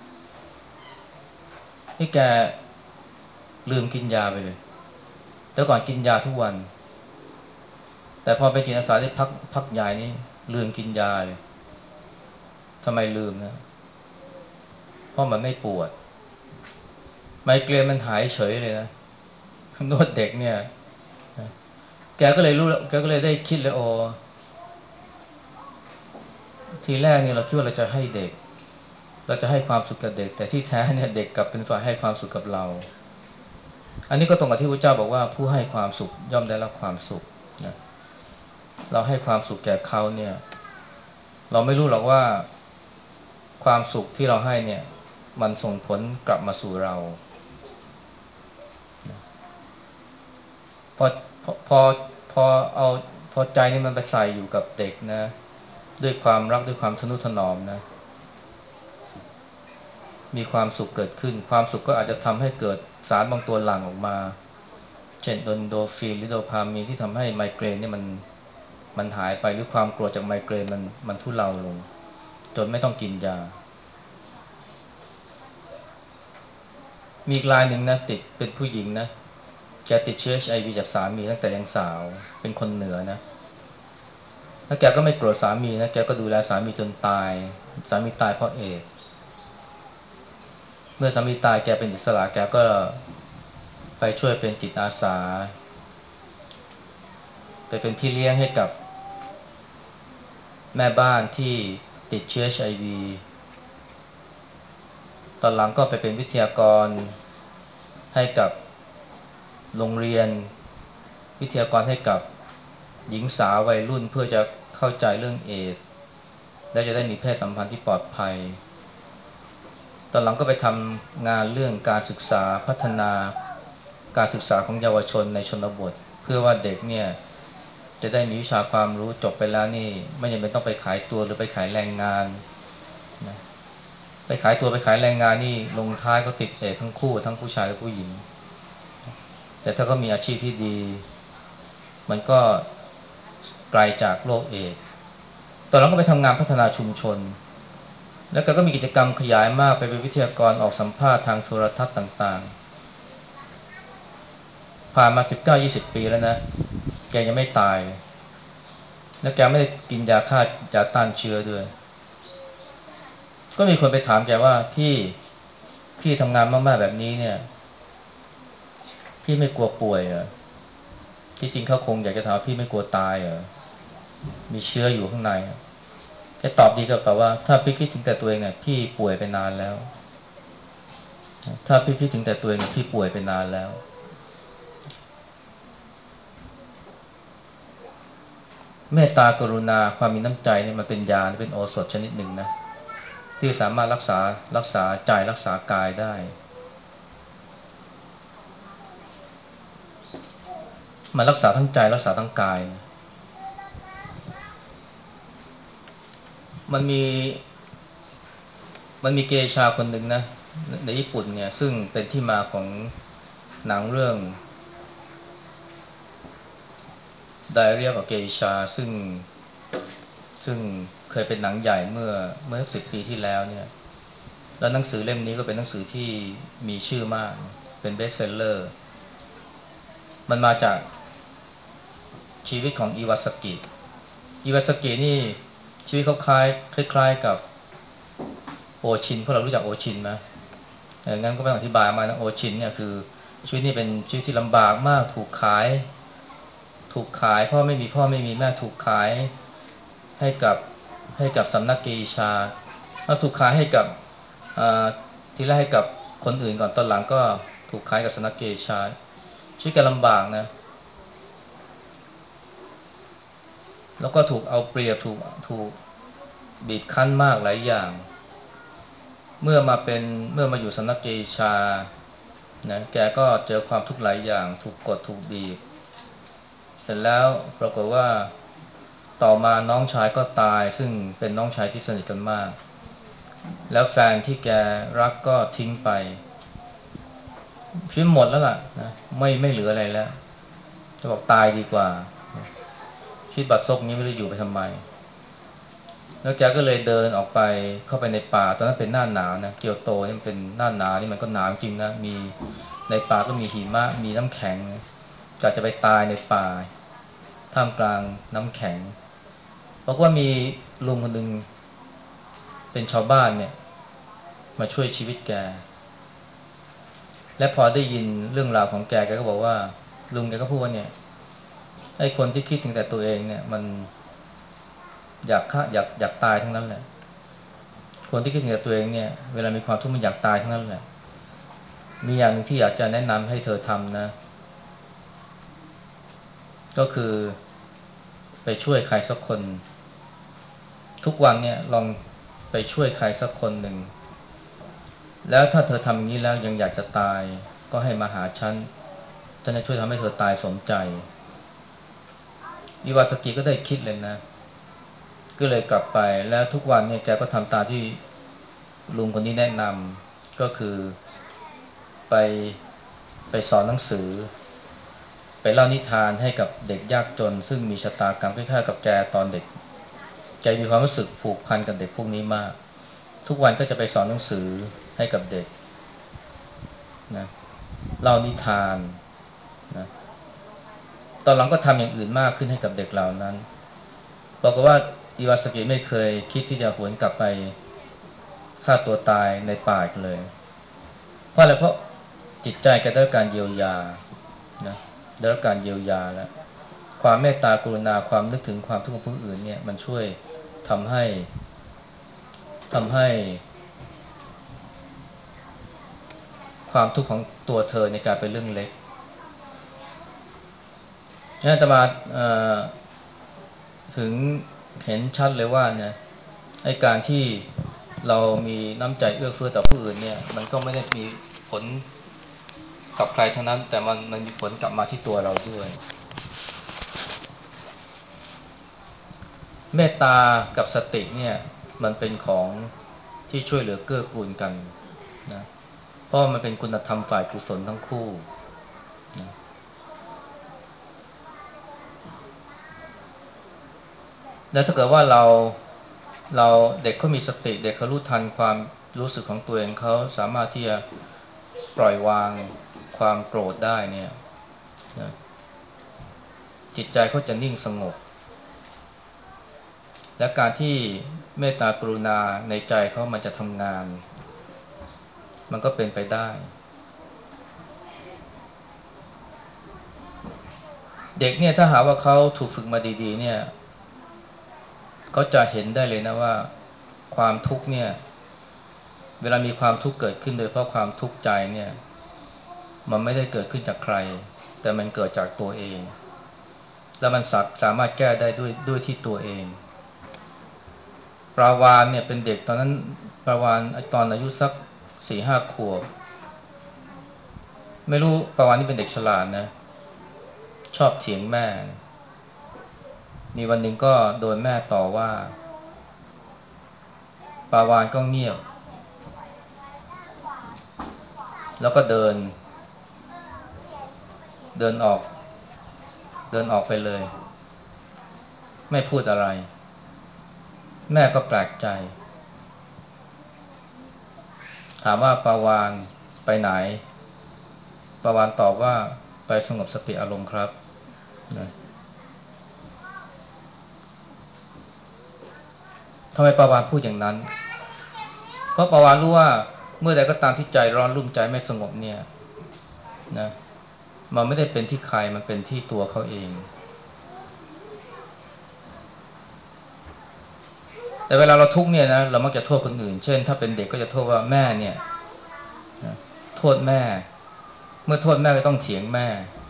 ให้แกลืมกินยาไปเลยแล้วก่อนกินยาทุกวันแต่พอเป็นจิตอาสาได้พักพักใหญ่นี้ลืมกินยาเลยทำไมลืมนะเพราะมันไม่ปวดไมเกรนมันหายเฉยเลยนะนวดเด็กเนี่ยแกก็เลยรู้แล้วแกก็เลยได้คิดเลยโอ้ทีแรกเนี่ยเราคิดว่าเราจะให้เด็กเราจะให้ความสุขกับเด็กแต่ที่แท้เนี่ยเด็กกลับเป็นฝ่ายให้ความสุขกับเราอันนี้ก็ตรงกับที่พระเจ้าบอกว่าผู้ให้ความสุขย่อมได้รับความสุขนะเราให้ความสุขแก่เขาเนี่ยเราไม่รู้หรอกว่าความสุขที่เราให้เนี่ยมันส่งผลกลับมาสู่เราพอพอพอพอเอาพอใจนี่มันไปใส่อยู่กับเด็กนะด้วยความรักด้วยความทนุถนอมนะมีความสุขเกิดขึ้นความสุขก็อาจจะทำให้เกิดสารบางตัวหลั่งออกมาเช่นโดนโดฟินหรือโดพามีนที่ทำให้ไมเกรนเนี่ยมันมันหายไปหรือความกลัวจากไมเกรนมันมันทุเลาลงจนไม่ต้องกินยามีอีกรายหนึ่งนะติดเป็นผู้หญิงนะแกติดเชื้อ เอช ไอ วี จากสามีตั้งแต่ยังสาวเป็นคนเหนือนะแล้วแกก็ไม่โกรธสามีนะแกก็ดูแลสามีจนตายสามีตายเพราะเอดส์เมื่อสามีตายแกเป็นอิสระแกก็ไปช่วยเป็นจิตอาสาไปเป็นพี่เลี้ยงให้กับแม่บ้านที่ติดเชื้อ เอช ไอ วี ตอนหลังก็ไปเป็นวิทยากรให้กับโรงเรียนวิทยากรให้กับหญิงสาววัยรุ่นเพื่อจะเข้าใจเรื่องเอดส์และจะได้มีเพศสัมพันธ์ที่ปลอดภัยตอนหลังก็ไปทำงานเรื่องการศึกษาพัฒนาการศึกษาของเยาวชนในชนบทเพื่อว่าเด็กเนี่ยจะได้มีวิชาความรู้จบไปแล้วนี่ไม่จำเป็นต้องไปขายตัวหรือไปขายแรงงานนะไปขายตัวไปขายแรงงานนี่ลงท้ายก็ติดเอดส์ทั้งคู่ทั้งผู้ชายและผู้หญิงแต่ถ้าก็มีอาชีพที่ดีมันก็ไกลจากโรคเอดส์ตอนหลังก็ไปทำงานพัฒนาชุมชนแล้วก็มีกิจกรรมขยายมากไปเป็นวิทยากรออกสัมภาษณ์ทางโทรทัศน์ต่างๆผ่านมาสิบเก้ายี่สิบปีแล้วนะแกยังไม่ตายแล้วแกไม่ได้กินยาฆ่ายาต้านเชื้อด้วยก็มีคนไปถามแกว่าพี่พี่ทำงานมากๆแบบนี้เนี่ยพี่ไม่กลัวป่วยเหรอที่จริงเขาคงอยากจะถามพี่ไม่กลัวตายเหรอมีเชื้ออยู่ข้างในแกตอบดีกับตอบว่าถ้าพี่คิดถึงแต่ตัวเองเนี่ยพี่ป่วยไปนานแล้วถ้าพี่คิดถึงแต่ตัวเองเนี่ยพี่ป่วยไปนานแล้วเมตตากรุณาความมีน้ำใจเนี่ยมันเป็นยาเป็นโอสถชนิดหนึ่งนะที่สามารถรักษารักษาใจรักษากายได้มันรักษาทั้งใจรักษาทั้งกายนะมันมีมันมีเกย์ชาคนหนึ่งนะในญี่ปุ่นเนี่ยซึ่งเป็นที่มาของหนังเรื่อง Diary of a Geisha ซึ่งซึ่งเคยเป็นหนังใหญ่เมื่อเมื่อสิบปีที่แล้วเนี่ยแล้วหนังสือเล่มนี้ก็เป็นหนังสือที่มีชื่อมากเป็นเบสเซลเลอร์มันมาจากชีวิตของอิวาสกิอิวาสกินี่ชีวิตเขาคล้ายคล้ายๆกับโอชินพวกเรารู้จักโอชินไหมเอองั้นก็ไม่ต้องอธิบายมานะโอชินเนี่ยคือชีวิตนี่เป็นชีวิตที่ลำบากมากถูกขายถูกขายพ่อไม่มีพ่อไม่มีแม่ถูกขายให้กับให้กับสำนักเกอิชาแล้วถูกขายให้กับทีแรกให้กับคนอื่นก่อนตอนหลังก็ถูกขายกับสำนักเกอิชาชีวิตแกลำบากนะแล้วก็ถูกเอาเปรียบถูกถูกบีบคั้นมากหลายอย่างเมื่อมาเป็นเมื่อมาอยู่สำนักเกอิชานะแกก็เจอความทุกข์หลายอย่างถูกกดถูกบีบเสร็จแล้วปรากฏว่าต่อมาน้องชายก็ตายซึ่งเป็นน้องชายที่สนิทกันมากแล้วแฟนที่แกรักก็ทิ้งไปชีวิตหมดแล้วล่ะนะไม่ไม่เหลืออะไรแล้วจะบอกตายดีกว่าชีวิตบัดซบนี้ไม่รู้อยู่ไปทำไมแล้วแกก็เลยเดินออกไปเข้าไปในป่าตอนนั้นเป็นหน้าหนาวนะเกียวโตนี่มันเป็นหน้าหนาวนี่มันก็หนาวจริงนะมีในป่าก็มีหิมะมีน้ำแข็งกะจะไปตายในป่าท่ามกลางน้ำแข็งเพราะว่ามีลุงคนหนึ่งเป็นชาวบ้านเนี่ยมาช่วยชีวิตแกและพอได้ยินเรื่องราวของแกแกก็บอกว่าลุงแกก็พูดว่าเนี่ยไอ้คนที่คิดถึงแต่ตัวเองเนี่ยมันอยากฆ่าอยากอยากตายทั้งนั้นแหละคนที่คิดถึงแต่ตัวเองเนี่ยเวลามีความทุกข์มันอยากตายทั้งนั้นแหละมีอย่างหนึ่งที่อยากจะแนะนำให้เธอทำนะก็คือไปช่วยใครสักคนทุกวันเนี่ยลองไปช่วยใครสักคนหนึ่งแล้วถ้าเธอทำอย่างนี้แล้วยังอยากจะตายก็ให้มาหาฉันฉันจะช่วยทำให้เธอตายสมใจอิวาสกิก็ได้คิดเลยนะก็เลยกลับไปแล้วทุกวันเนี่ยแกก็ทำตามที่ลุงคนนี้แนะนำก็คือไปไปสอนหนังสือไปเล่านิทานให้กับเด็กยากจนซึ่งมีชะตากรรมคล้ายๆกับแกตอนเด็กแกมีความรู้สึกผูกพันกับเด็กพวกนี้มากทุกวันก็จะไปสอนหนังสือให้กับเด็กนะเล่านิทานนะตอนหลังก็ทำอย่างอื่นมากขึ้นให้กับเด็กเหล่านั้นบอกว่าอิวาสกิไม่เคยคิดที่จะหวนกลับไปฆ่าตัวตายในป่าอีกเลยเพราะอะไรเพราะจิตใจแกได้รับการเยียวยานะได้รับการเยียวยาแล้วความเมตตากรุณาความนึกถึงความทุกข์ของผู้อื่นเนี่ยมันช่วยทำให้ทำให้ความทุกข์ของตัวเธอในการเป็นเรื่องเล็กนี่อาตมาเอ่อถึงเห็นชัดเลยว่าเนี่ยไอ้การที่เรามีน้ำใจเอื้อเฟื้อต่อผู้อื่นเนี่ยมันก็ไม่ได้มีผลกับใครทั้งนั้นแต่มันมันมีผลกลับมาที่ตัวเราด้วยเมตตากับสติเนี่ยมันเป็นของที่ช่วยเหลือเกื้อกูลกันนะเพราะมันเป็นคุณธรรมฝ่ายกุศลทั้งคู่นะแล้วถ้าเกิดว่าเราเราเด็กเขามีสติเด็กเขารู้ทันความรู้สึกของตัวเองเขาสามารถที่จะปล่อยวางความโกรธได้เนี่ยนะจิตใจเขาจะนิ่งสงบและการที่เมตตากรุณาในใจเขามันจะทำงานมันก็เป็นไปได้เด็กเนี่ยถ้าหาว่าเขาถูกฝึกมาดีๆเนี่ยเขาจะเห็นได้เลยนะว่าความทุกข์เนี่ยเวลามีความทุกข์เกิดขึ้นโดยเพราะความทุกข์ใจเนี่ยมันไม่ได้เกิดขึ้นจากใครแต่มันเกิดจากตัวเองแล้วมันสามารถแก้ได้ด้วยด้วยที่ตัวเองปราวานเนี่ยเป็นเด็กตอนนั้นปราวานตอนอายุสักสี่ห้าขวบไม่รู้ปราวานนี่เป็นเด็กฉลาดนะชอบเถียงแม่มีวันหนึ่งก็โดนแม่ต่อว่าปราวานก็เงียบแล้วก็เดินเดินออกเดินออกไปเลยไม่พูดอะไรแม่ก็แปลกใจถามว่าปราวานไปไหนปราวานตอบว่าไปสงบสติอารมณ์ครับนะทำไมปราวานพูดอย่างนั้นเพราะปราวานรู้ว่าเมื่อใดก็ตามที่ใจร้อนรุ่มใจไม่สงบเนี่ยนะมันไม่ได้เป็นที่ใครมันเป็นที่ตัวเขาเองแต่เวลาเราทุกข์เนี่ยนะเรามักจะโทษคนอื่นเช่นถ้าเป็นเด็กก็จะโทษว่าแม่เนี่ยนะโทษแม่เมื่อโทษแม่ก็ต้องเถียงแม่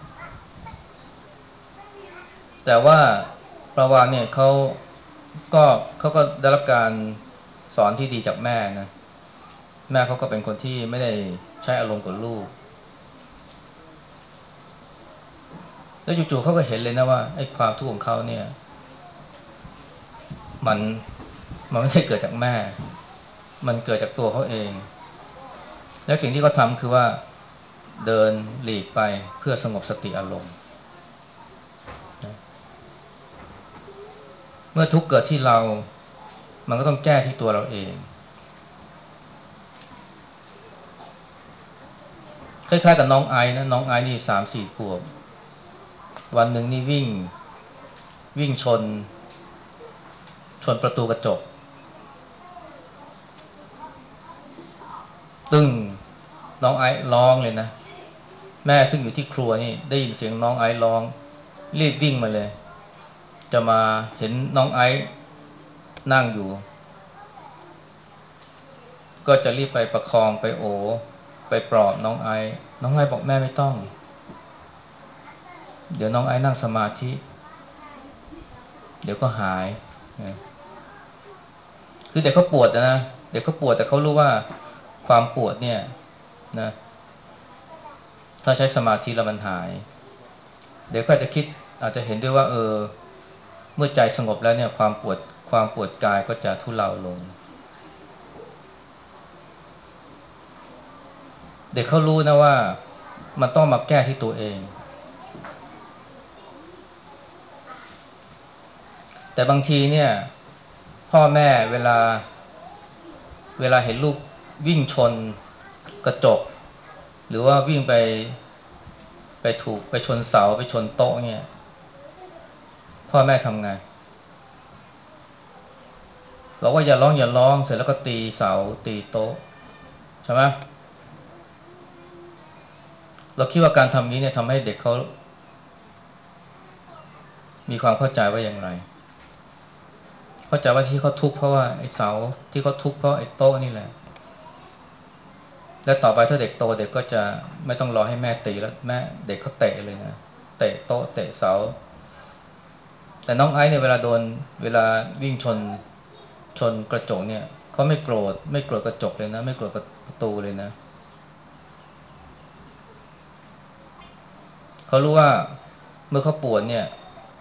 แต่ว่าปราวานเนี่ยเขาก็เขาก็ได้รับการสอนที่ดีจากแม่นะแม่เขาก็เป็นคนที่ไม่ได้ใช้อารมณ์กับลูกแล้วจู่ๆเขาก็เห็นเลยนะว่าไอ้ความทุกข์ของเขาเนี่ยมันมันไม่ได้เกิดจากแม่มันเกิดจากตัวเขาเองและสิ่งที่เขาทำคือว่าเดินหลีกไปเพื่อสงบสติอารมณ์เมื่อทุกข์เกิดที่เรามันก็ต้องแก้ที่ตัวเราเองคล้ายๆกับน้องไอ้นะน้องไอ้นี่สามสี่ขวบวันหนึ่งนี่วิ่งวิ่งชนชนประตูกระจกตึ้งน้องไอ้ร้องเลยนะแม่ซึ่งอยู่ที่ครัวนี่ได้ยินเสียงน้องไอ้ร้องรีบวิ่งมาเลยจะมาเห็นน้องไอ้นั่งอยู่ก็จะรีบไปประคองไปโอไปปลอบน้องไอ้น้องไอ้บอกแม่ไม่ต้องเดี๋ยวน้องไอ้นั่งสมาธิเดี๋ยวก็หายคือเด็กเขาปวดนะเด็กเขาปวดแต่เขารู้ว่าความปวดเนี่ยนะถ้าใช้สมาธิแล้วมันหายเดี๋ยวก็จะคิดอาจจะเห็นด้วยว่าเออเมื่อใจสงบแล้วเนี่ยความปวดความปวดกายก็จะทุเลาลงเด็กเขารู้นะว่ามันต้องมาแก้ที่ตัวเองแต่บางทีเนี่ยพ่อแม่เวลาเวลาเห็นลูกวิ่งชนกระจกหรือว่าวิ่งไปไปถูกไปชนเสาไปชนโต๊ะเนี่ยพ่อแม่ทำไงบอกว่าอย่าร้องอย่าร้องเสร็จแล้วก็ตีเสาตีโต๊ะใช่ไหมเราคิดว่าการทำนี้เนี่ยทำให้เด็กเขามีความเข้าใจว่าอย่างไรเข้าใจว่าที่เขาทุกข์เพราะว่าไอ้เสาที่เขาทุกข์เพราะไอ้โต๊ะนี่แหละและต่อไปถ้าเด็กโตเด็กก็จะไม่ต้องรอให้แม่ตีแล้วแม่เด็กเขาเตะเลยนะเตะโต๊ะเตะเสาแต่น้องไอซ์เนี่ยเวลาโดนเวลาวิ่งชนชนกระจกเนี่ยเขาไม่โกรธไม่โกรธกระจกเลยนะไม่โกรธประตูเลยนะเขารู้ว่าเมื่อเขาปวดเนี่ย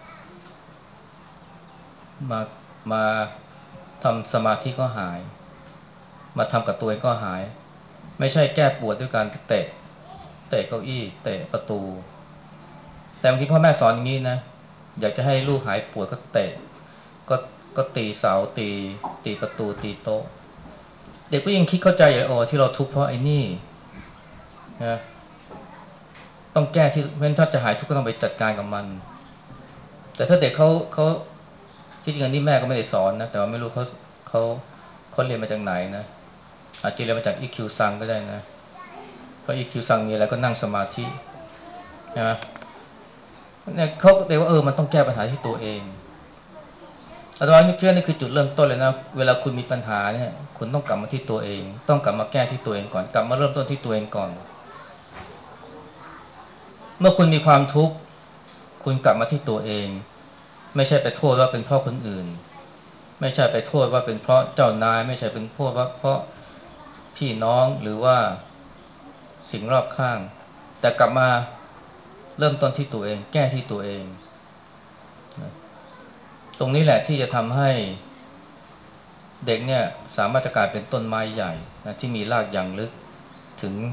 มามาทำสมาธิก็หายมาทำกับตัวเองก็หายไม่ใช่แก้ปวดด้วยการเตะเตะเก้าอี้เตะประตูแต่บางทีพ่อแม่สอนอย่างนี้นะอยากจะให้ลูกหายปวดก็เตะก็ก็ตีเสาตีตีประตูตีโต๊ะเด็กก็ยังคิดเข้าใจอยู่โอ้ที่เราทุกข์เพราะไอ้นี่นะต้องแก้ที่เพราะฉะนั้นถ้าจะหายทุกข์ก็ต้องไปจัดการกับมันแต่ถ้าเด็กเขาเขาที่จริงอันนี้แม่ก็ไม่ได้สอนนะแต่ว่าไม่รู้เขาเขาเขาเรียนมาจากไหนนะอาจจะเรียนมาจาก อี คิว ซังก็ได้นะเพราะ อี คิว ซังมีอะไรก็นั่งสมาธิใช่ไหมเนี่ยเขาเรียกว่าเออมันต้องแก้ปัญหาที่ตัวเองอาตมาคิดว่านี่คือจุดเริ่มต้นเลยนะเวลาคุณมีปัญหาเนี่ยคุณต้องกลับมาที่ตัวเองต้องกลับมาแก้ที่ตัวเองก่อนกลับมาเริ่มต้นที่ตัวเองก่อนเมื่อคุณมีความทุกข์คุณกลับมาที่ตัวเองไม่ใช่ไปโทษว่าเป็นเพราะคนอื่นไม่ใช่ไปโทษว่าเป็นเพราะเจ้านายไม่ใช่เป็นเพราะว่าเพราะพี่น้องหรือว่าสิ่งรอบข้างแต่กลับมาเริ่มต้นที่ตัวเองแก้ที่ตัวเองตรงนี้แหละที่จะทำให้เด็กเนี่ยสามารถจะกลายเป็นต้นไม้ใหญ่นะที่มีรากอย่างลึกถึง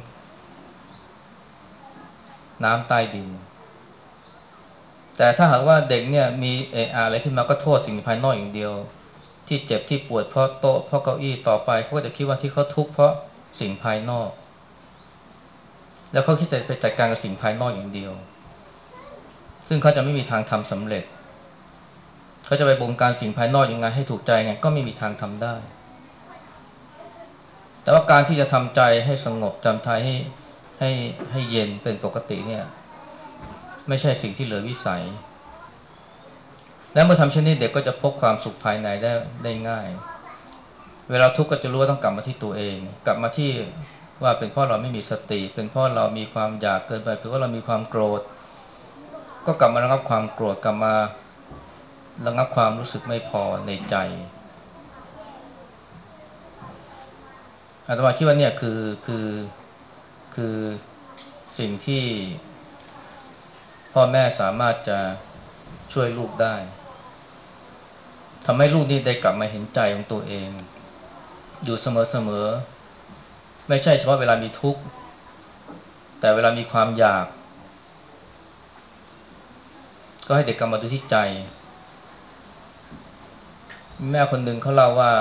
น้ำใต้ดินแต่ถ้าหากว่าเด็กเนี่ยมีเอออะไรขึ้นมาก็โทษสิ่งภายนอกอย่างเดียวที่เจ็บที่ปวดเพราะโต๊ะเพราะเก้าอี้ต่อไปเขาก็จะคิดว่าที่เขาทุกข์เพราะสิ่งภายนอกแล้วเขาคิดจะไปจัดการกับสิ่งภายนอกอย่างเดียวซึ่งเขาจะไม่มีทางทำสำเร็จเขาจะไปบงการสิ่งภายนอกยังไงให้ถูกใจไงก็ไม่มีทางทำได้แต่ว่าการที่จะทำใจให้สงบจำใจให้ให้ให้เย็นเป็นปกติเนี่ยไม่ใช่สิ่งที่เหลือวิสัยและเมื่อทำเช่นนี้เด็กก็จะพบความสุขภายในได้ได้ง่ายเวลาทุกข์ก็จะรู้ว่าต้องกลับมาที่ตัวเองกลับมาที่ว่าเป็นเพราะเราไม่มีสติเป็นเพราะเรามีความอยากเกินไปเป็นเพราะเรามีความโกรธก็กลับมาระงับความโกรธกลับมาระงับความรู้สึกไม่พอในใจอาตมาคิดว่าเนี่ยคือคือคือสิ่งที่พ่อแม่สามารถจะช่วยลูกได้ทำให้ลูกนี่ได้กลับมาเห็นใจของตัวเองอยู่เสมอๆไม่ใช่เฉพาะเวลามีทุกข์แต่เวลามีความอยากก็ให้เด็กกลับมาดูที่ใจแม่คนหนึ่งเขาเล่าว่า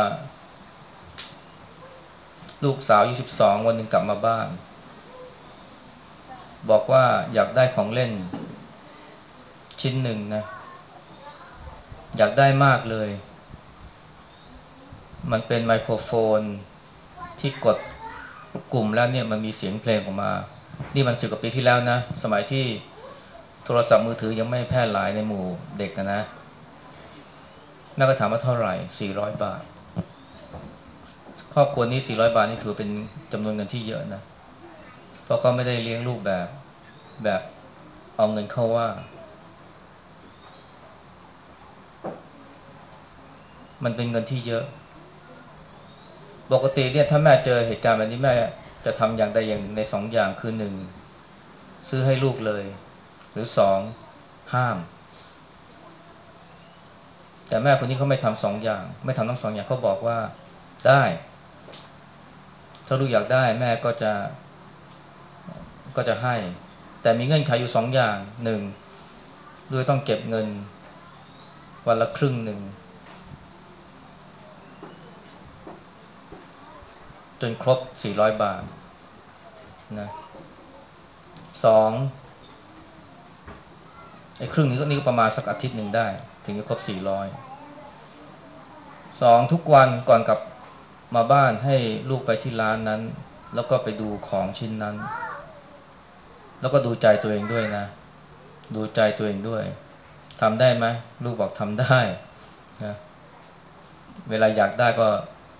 ลูกสาวอายุสิบสองวันหนึ่งกลับมาบ้านบอกว่าอยากได้ของเล่นชิ้นหนึ่งนะอยากได้มากเลยมันเป็นไมโครโฟนที่กดกลุ่มแล้วเนี่ยมันมีเสียงเพลงออกมานี่มันสิบกว่าปีที่แล้วนะสมัยที่โทรศัพท์มือถือยังไม่แพร่หลายในหมู่เด็กนะแม่ก็ถามว่าเท่าไหร่สี่ร้อยบาทครอบครัวนี้สี่ร้อยบาทนี่ถือเป็นจำนวนเงินที่เยอะนะเพราะเขาไม่ได้เลี้ยงลูกแบบแบบเอาเงินเข้าว่ามันเป็นเงินที่เยอะปกติเนี่ยถ้าแม่เจอเหตุการณ์แบบนี้แม่จะทำอย่างใดอย่างหนึ่งในสองอย่างคือหนึ่งซื้อให้ลูกเลยหรือสองห้ามแต่แม่คนนี้เขาไม่ทำสองอย่างไม่ทำทั้งสองอย่างเขาบอกว่าได้ถ้าลูกอยากได้แม่ก็จะก็จะให้แต่มีเงื่อนไขอยู่สองอย่างหนึ่งลูกต้องเก็บเงินวันละครึ่งหนึ่งจนครบสี่ร้อยบาทนะสองไอ้ครึ่งนี้ก็นี่ก็ประมาณสักอาทิตย์หนึ่งได้ถึงจะครบสี่ร้อยสองทุกวันก่อนกลับมาบ้านให้ลูกไปที่ร้านนั้นแล้วก็ไปดูของชิ้นนั้นแล้วก็ดูใจตัวเองด้วยนะดูใจตัวเองด้วยทำได้ไหมลูกบอกทำได้นะเวลาอยากได้ก็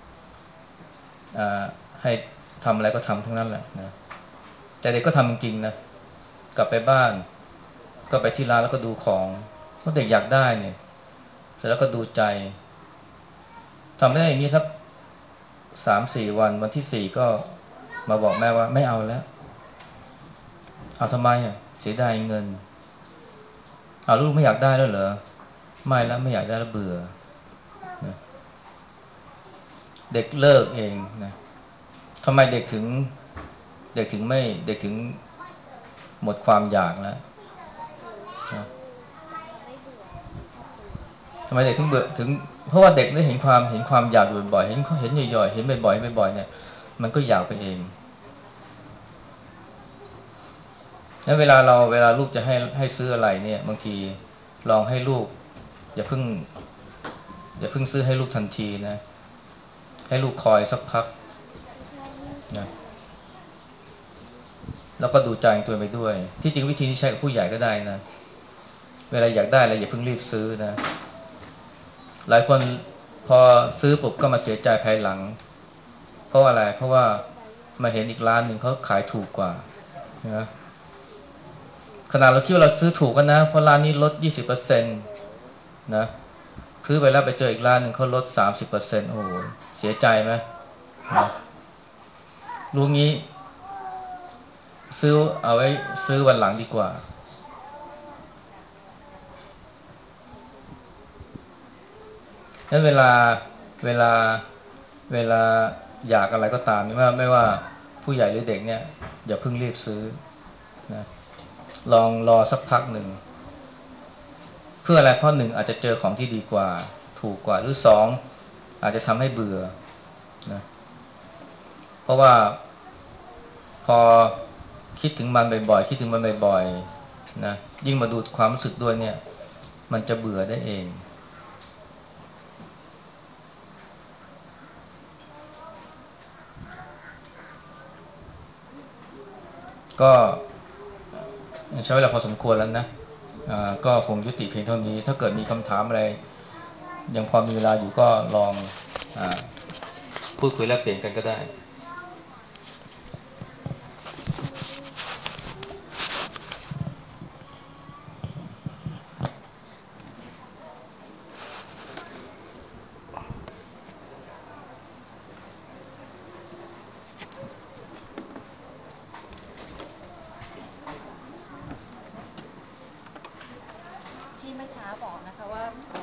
ให้ทำอะไรก็ทำทั้งนั้นแหละนะแต่เด็กก็ทำจริงๆนะกลับไปบ้านก็ไปที่ร้านแล้วก็ดูของเพราะเด็กอยากได้เนี่ยเสร็จแล้วก็ดูใจทำได้อย่างนี้สักสามสี่วันวันที่สี่ก็มาบอกแม่ว่าไม่เอาแล้วเอาทำไมอ่ะเสียดายเงินเอาลูกไม่อยากได้แล้วเหรอไม่แล้วไม่อยากได้แล้วเบื่อนะเด็กเลิกเองนะทำไมเด็กถึงเด็กถึงไม่เด็กถึงหมดความอยากแล้วนะทำไมเด็กถึงเบื่อถึงเพราะว่าเด็กได้เห็นความเห็นความอยากอยู่บ่อยๆเห็นเห็นย่อยๆเห็นบ่อยๆบ่อยๆเนี่ยมันก็อยากไปเองแล้วเวลาเราเวลาลูกจะให้ให้ซื้ออะไรเนี่ยบางทีลองให้ลูกอย่าเพิ่งอย่าเพิ่งซื้อให้ลูกทันทีนะให้ลูกคอยสักพักนะแล้วก็ดูใจตัวไปด้วยที่จริงวิธีนี้ใช้กับผู้ใหญ่ก็ได้นะเวลาอยากได้อะไรอย่าเพิ่งรีบซื้อนะหลายคนพอซื้อปุ๊บก็มาเสียใจภายหลังเพราะอะไรเพราะว่ามาเห็นอีกร้านหนึ่งเขาขายถูกกว่านะขนาดเราคิดว่าเราซื้อถูกกันนะเพราะร้านนี้ลดยี่สิบเปอร์เซ็นต์นะซื้อไปแล้วไปเจออีกร้านหนึ่งเขาลดสามสิบเปอร์เซ็นต์โอ้โหเสียใจไหมนะรู้งี้ซื้อเอาไว้ซื้อวันหลังดีกว่าแล้วเวลาเวลาเวลาอยากอะไรก็ตามไม่ว่าไม่ว่าผู้ใหญ่หรือเด็กเนี่ยอย่าเพิ่งรีบซื้อนะลองรอสักพักหนึ่งเพื่ออะไรเพราะหนึ่งอาจจะเจอของที่ดีกว่าถูกกว่าหรือสองอาจจะทำให้เบื่อนะเพราะว่าพอคิดถึงมันบ่อยๆคิดถึงมันบ่อยๆนะยิ่งมาดูความรู้สึกด้วยเนี่ยมันจะเบื่อได้เองก็ใช้เวลาพอสมควรแล้วนะอ่าก็คงยุติเพียงเท่านี้ถ้าเกิดมีคำถามอะไรยังพอมีเวลาอยู่ก็ลองอาพูดคุยแลกเปลี่ยนกันก็ได้ที่เมื่อเช้าบอกนะคะว่า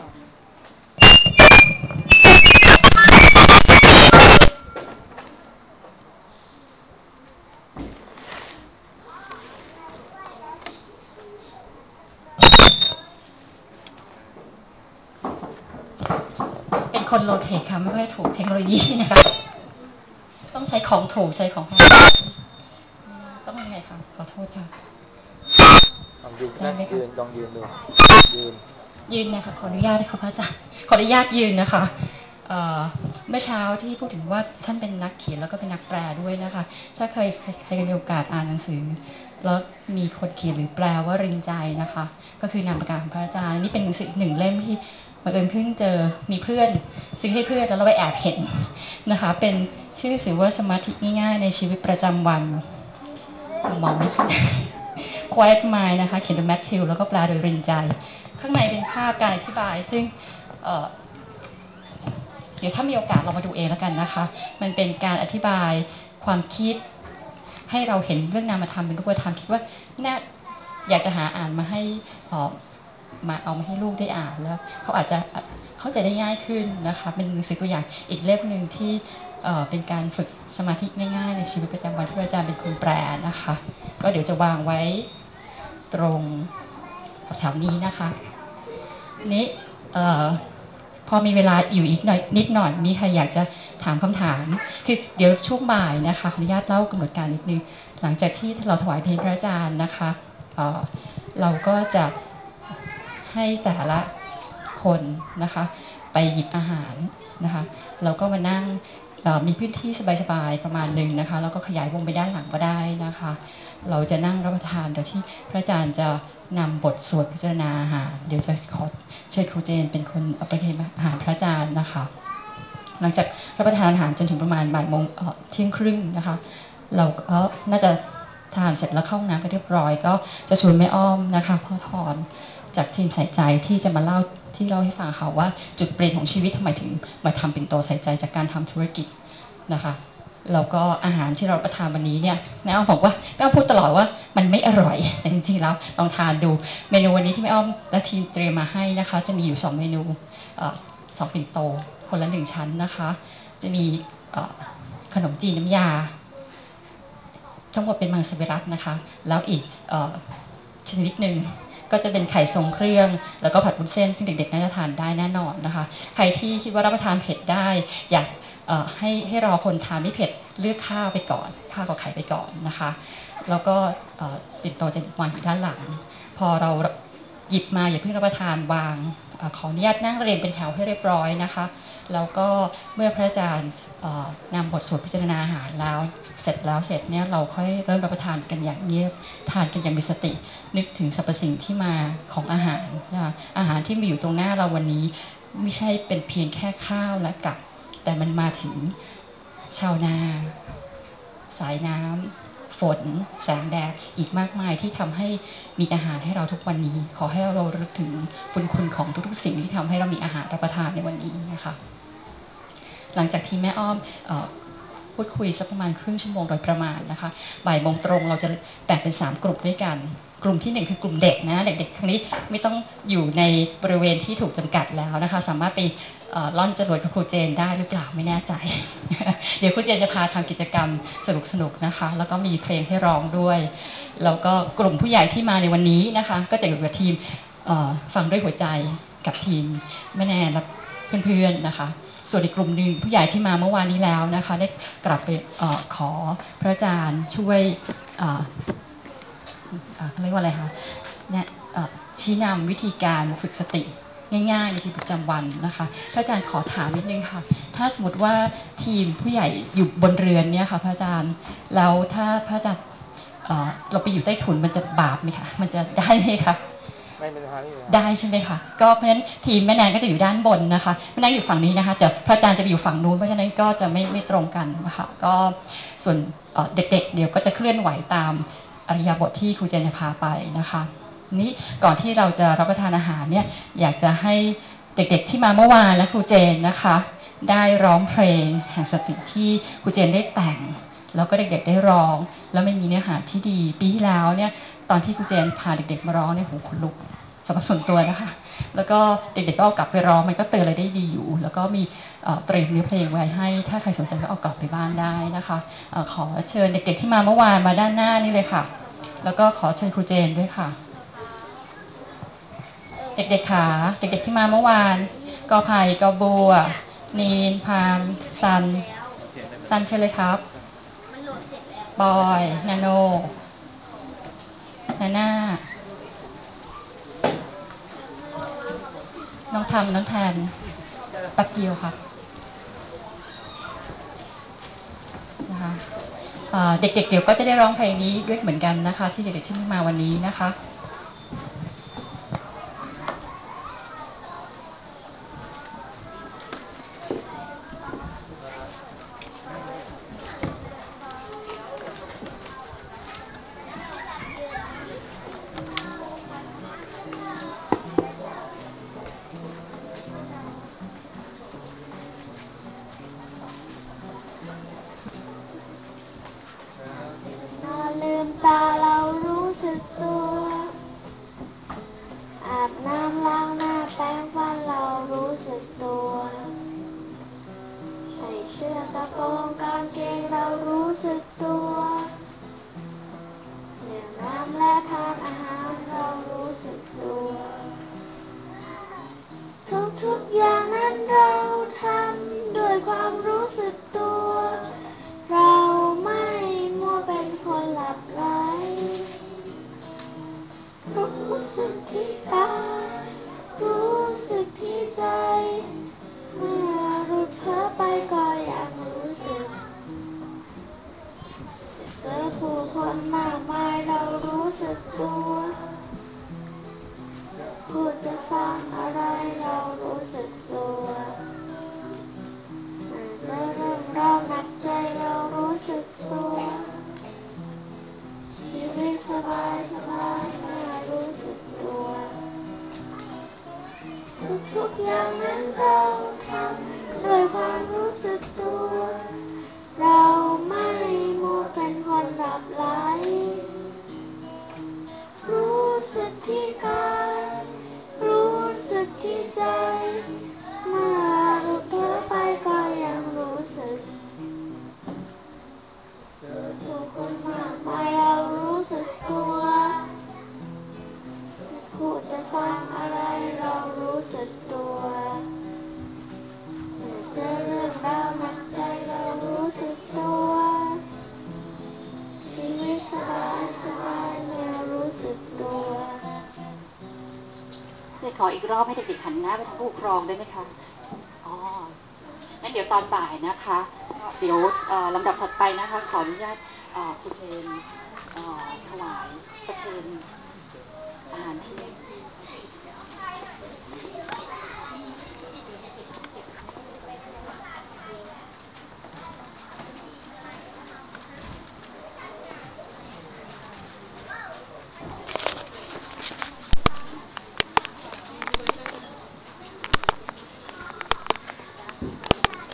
เป็นคนโลเทคค่ะไม่ค่อยถูกเทคโนโลยีนะคะต้องใช้ของถูกใช้ของแพงต้องยังไงคะขอโทษค่ะลองยืนได้นั่งไหมคะยืนลองยืนดูยืนยืนนะคะขออนุญาตค่ะพระอาจารย์ขออนุญาตยืนนะคะเเมื่อเช้าที่พูดถึงว่าท่านเป็นนักเขียนแล้วก็เป็นนักแปลด้วยนะคะถ้าเคยใครมีโอกาสอ่านหนังสือแล้วมีคนเขียนหรือแปลว่ารินใจนะคะก็คือนามปากกาของพระอาจารย์นี่เป็นหนังสือหนึ่งเล่มที่บังเอิญเพิ่งเจอมีเพื่อนซื้อให้เพื่อนแล้วเราไปแอบเห็นนะคะเป็นชื่อหนังสือว่าสมาธิง่ายๆในชีวิตประจำวันมองไม่เห็น Quiet Mind นะคะเขียนโดยแมทธิวแล้วก็แปลโดยรินใจข้างในเป็นภาพการอธิบายซึ่งเเดี๋ยวถ้ามีโอกาสเรามาดูเองแล้วกันนะคะมันเป็นการอธิบายความคิดให้เราเห็นเรื่องนามธรรมเป็นรูปธรรมคิดว่าน่าอยากจะหาอ่านมาให้มาเอามาให้ลูกได้อ่านแล้วเขาอาจจะเข้าใจได้ง่ายขึ้นนะคะเป็นหนังสือตัวอย่างอีกเล่มหนึ่งที่เป็นการฝึกสมาธิง่ายๆในชีวิตประจำวันที่อาจารย์เป็นคนแปลนะคะก็เดี๋ยวจะวางไว้ตรงแถวนี้นะคะนี้พอมีเวลาอยู่อีกหน่อยนิดหน่อยมีใครอยากจะถามคำถามคือเดี๋ยวช่วงบ่ายนะคะขออนุญาตเล่ากำหนดการนิดนึงหลังจากที่เราถวายเพลงพระอาจารย์นะคะเเราก็จะให้แต่ละคนนะคะไปหยิบอาหารนะคะเราก็มานั่งมีพื้นที่สบายๆประมาณหนึ่งนะคะแล้วก็ขยายวงไปด้านหลังก็ได้นะคะเราจะนั่งรับประทานโดยที่พระอาจารย์จะนำบทสวดพิจารณาอาหารเดี๋ยวจะขอเชิญครูเจนเป็นคนเอาไปเทอาหารพระอาจารย์นะคะหลังจากรับประทานอาหารจนถึงประมาณบ่ายโมงเที่ยงครึ่งนะคะเราก็น่าจะทานเสร็จแล้วเข้าน้ำก็เรียบร้อยก็จะชวนแม่อ้อมนะคะพ่อพรจากทีมใส่ใจที่จะมาเล่าที่เล่าให้ฟังค่ะว่าจุดเปลี่ยนของชีวิตทำไมถึงมาทำเป็นโตใส่ใจจากการทำธุรกิจนะคะแล้วก็อาหารที่เราประทานวันนี้เนี่ยแม่อ้อมบอกว่าแม่อ้อมพูดตลอดว่ามันไม่อร่อยแต่จริงๆแล้วลองทานดูเมนูวันนี้ที่แม่อ้อมและทีมเตรียมมาให้นะคะจะมีอยู่สองเมนูสองปิ่นโตคนละหนึ่งชั้นนะคะจะมีขนมจีนน้ำยาทั้งหมดเป็นมังสวิรัตินะคะแล้วอีกชนิดหนึ่งก็จะเป็นไข่ทรงเครื่องแล้วก็ผัดวุ้นเส้นซึ่งเด็กๆน่าจะทานได้แน่นอนนะคะใครที่คิดว่ารับประทานเผ็ดได้อยากให้ให้รอคนทานไม่เผ็ดเลือกข้าวไปก่อนข้าวกับไข่ไปก่อนนะคะแล้วก็ปิ่นโตจะวางอยู่ด้านหลังพอเราหยิบมาอย่าเพิ่งรับประทานวางขออนุญาตนั่งเรียงเป็นแถวให้เรียบร้อยนะคะแล้วก็เมื่อพระอาจารย์นำบทสวดพิจารณาอาหารแล้วเสร็จแล้วเสร็จเนี่ยเราค่อยเริ่มรับประทานกันอย่างเงียบทานกันอย่างมีสตินึกถึงสรรพสิ่งที่มาของอาหารนะคะอาหารที่มีอยู่ตรงหน้าเราวันนี้ไม่ใช่เป็นเพียงแค่ข้าวและกับแต่มันมาถึงชาวนาสายน้ำฝนแสงแดดอีกมากมายที่ทำให้มีอาหารให้เราทุกวันนี้ขอให้เราระลึกถึงบุญคุณของทุกๆสิ่งที่ทำให้เรามีอาหารรับประทานในวันนี้นะคะหลังจากที่แม่อ้อมพูดคุยสักประมาณครึ่งชั่วโมงโดยประมาณนะคะบ่ายโมงตรงเราจะแบ่งเป็นสามกลุ่มด้วยกันกลุ่มที่หนึ่งคือกลุ่มเด็กนะเด็กๆครั้งนี้ไม่ต้องอยู่ในบริเวณที่ถูกจำกัดแล้วนะคะสามารถไปล่อนจรวดกับครูเจนได้หรือเปล่าไม่แน่ใจเดี๋ยวครูเจนจะพาทำกิจกรรมสนุกๆนะคะแล้วก็มีเพลงให้ร้องด้วยแล้วก็กลุ่มผู้ใหญ่ที่มาในวันนี้นะคะก็จะอยู่กับทีมฟังด้วยหัวใจกับทีมแม่แนนและเพื่อนๆนะคะส่วนอีกกลุ่มหนึ่งผู้ใหญ่ที่มาเมื่อวานนี้แล้วนะคะได้กลับไปออขอพระอาจารย์ช่วยเรียกว่าอะไรคะเนี่ยชี้นำวิธีการฝึกสติง่ายๆในชีวิตประจำวันนะคะพระอาจารย์ขอถามนิดนึงค่ะถ้าสมมติว่าทีมผู้ใหญ่อยู่บนเรือนเนี่ยค่ะพระอาจารย์แล้วถ้าพระอาจารย์เราไปอยู่ใต้ถุนมันจะบาปไหมคะมันจะได้ไหมคะไม่เป็นไรได้ใช่ไหมคะก็เพราะฉะนั้นทีมแม่แนนก็จะอยู่ด้านบนนะคะแม่แนนอยู่ฝั่งนี้นะคะแต่พระอาจารย์จะไปอยู่ฝั่งนู้นเพราะฉะนั้นก็จะไม่ไม่ตรงกันนะคะก็ส่วนเด็กๆเดี๋ยวก็จะเคลื่อนไหวตามอริยบทที่ครูเจนจะพาไปนะคะนี้ก่อนที่เราจะรับประทานอาหารเนี่ยอยากจะให้เด็กๆที่มาเมื่อวานและครูเจนนะคะได้ร้องเพลงแห่งสติที่ครูเจนได้แต่งแล้วก็เด็กๆได้ร้องแล้วไม่มีเนื้อหาที่ดีปีที่แล้วเนี่ยตอนที่ครูเจนพาเด็กๆมาร้องเนี่ยหูขนลุกสำหรับส่วนตัวนะคะแล้วก็เด็กๆก็เอากลับไปร้องมันก็เตือนอะไรได้ดีอยู่แล้วก็มีเตรียมเนื้อเพลงไว้ให้ถ้าใครสนใจก็เอากลับไปบ้านได้นะคะขอเชิญเด็กๆที่มาเมื่อวานมาด้านหน้านี่เลยค่ะแล้วก็ขอเชิญครูเจนด้วยค่ะเด็กๆขาเด็กๆที่มาเมื่อวานกอไผ่กอบัวนีนพามซันซันเชิญเลยครับบอยนาโนนาน่าน้องทำน้องแทนแป๊บเดียวค่ะนะคะเด็กๆเดี๋ยวก็จะได้ร้องเพลงนี้ด้วยเหมือนกันนะคะที่เด็กๆที่มาวันนี้นะคะกตัวพูดจะฟังอะไรเรารู้สึกตัวอาจจะเรื่องราวหนักใจเรารู้สึกตัวชีวิตสบายสบายน่ารู้สึกตัวทุกๆอย่างนั้นเราทำด้วยความรู้สึกตัวเราไม่มัวเป็นคนหลับไหลรู้สึกที่กายรู้สึกที่ใจเมื่อหลุดเพ้อไปก็ยังรู้สึกผู้คนมากมายเรารู้สึกตัวพูดจะฟังอะไรเรารู้สึกตัวเจอเรื่องราวหนักใจเรารู้สึกตัวชีวิตสบายสบายเมื่อรู้สึกตัวจะขออีกรอบให้เด็กๆหันหน้าไปทางผู้ปกครองได้ไหมคะอ๋องั้นเดี๋ยวตอนบ่ายนะคะเดี๋ยวลำดับถัดไปนะคะขออนุญาตสุเทรนถวายประเคนอาหารเที่ยง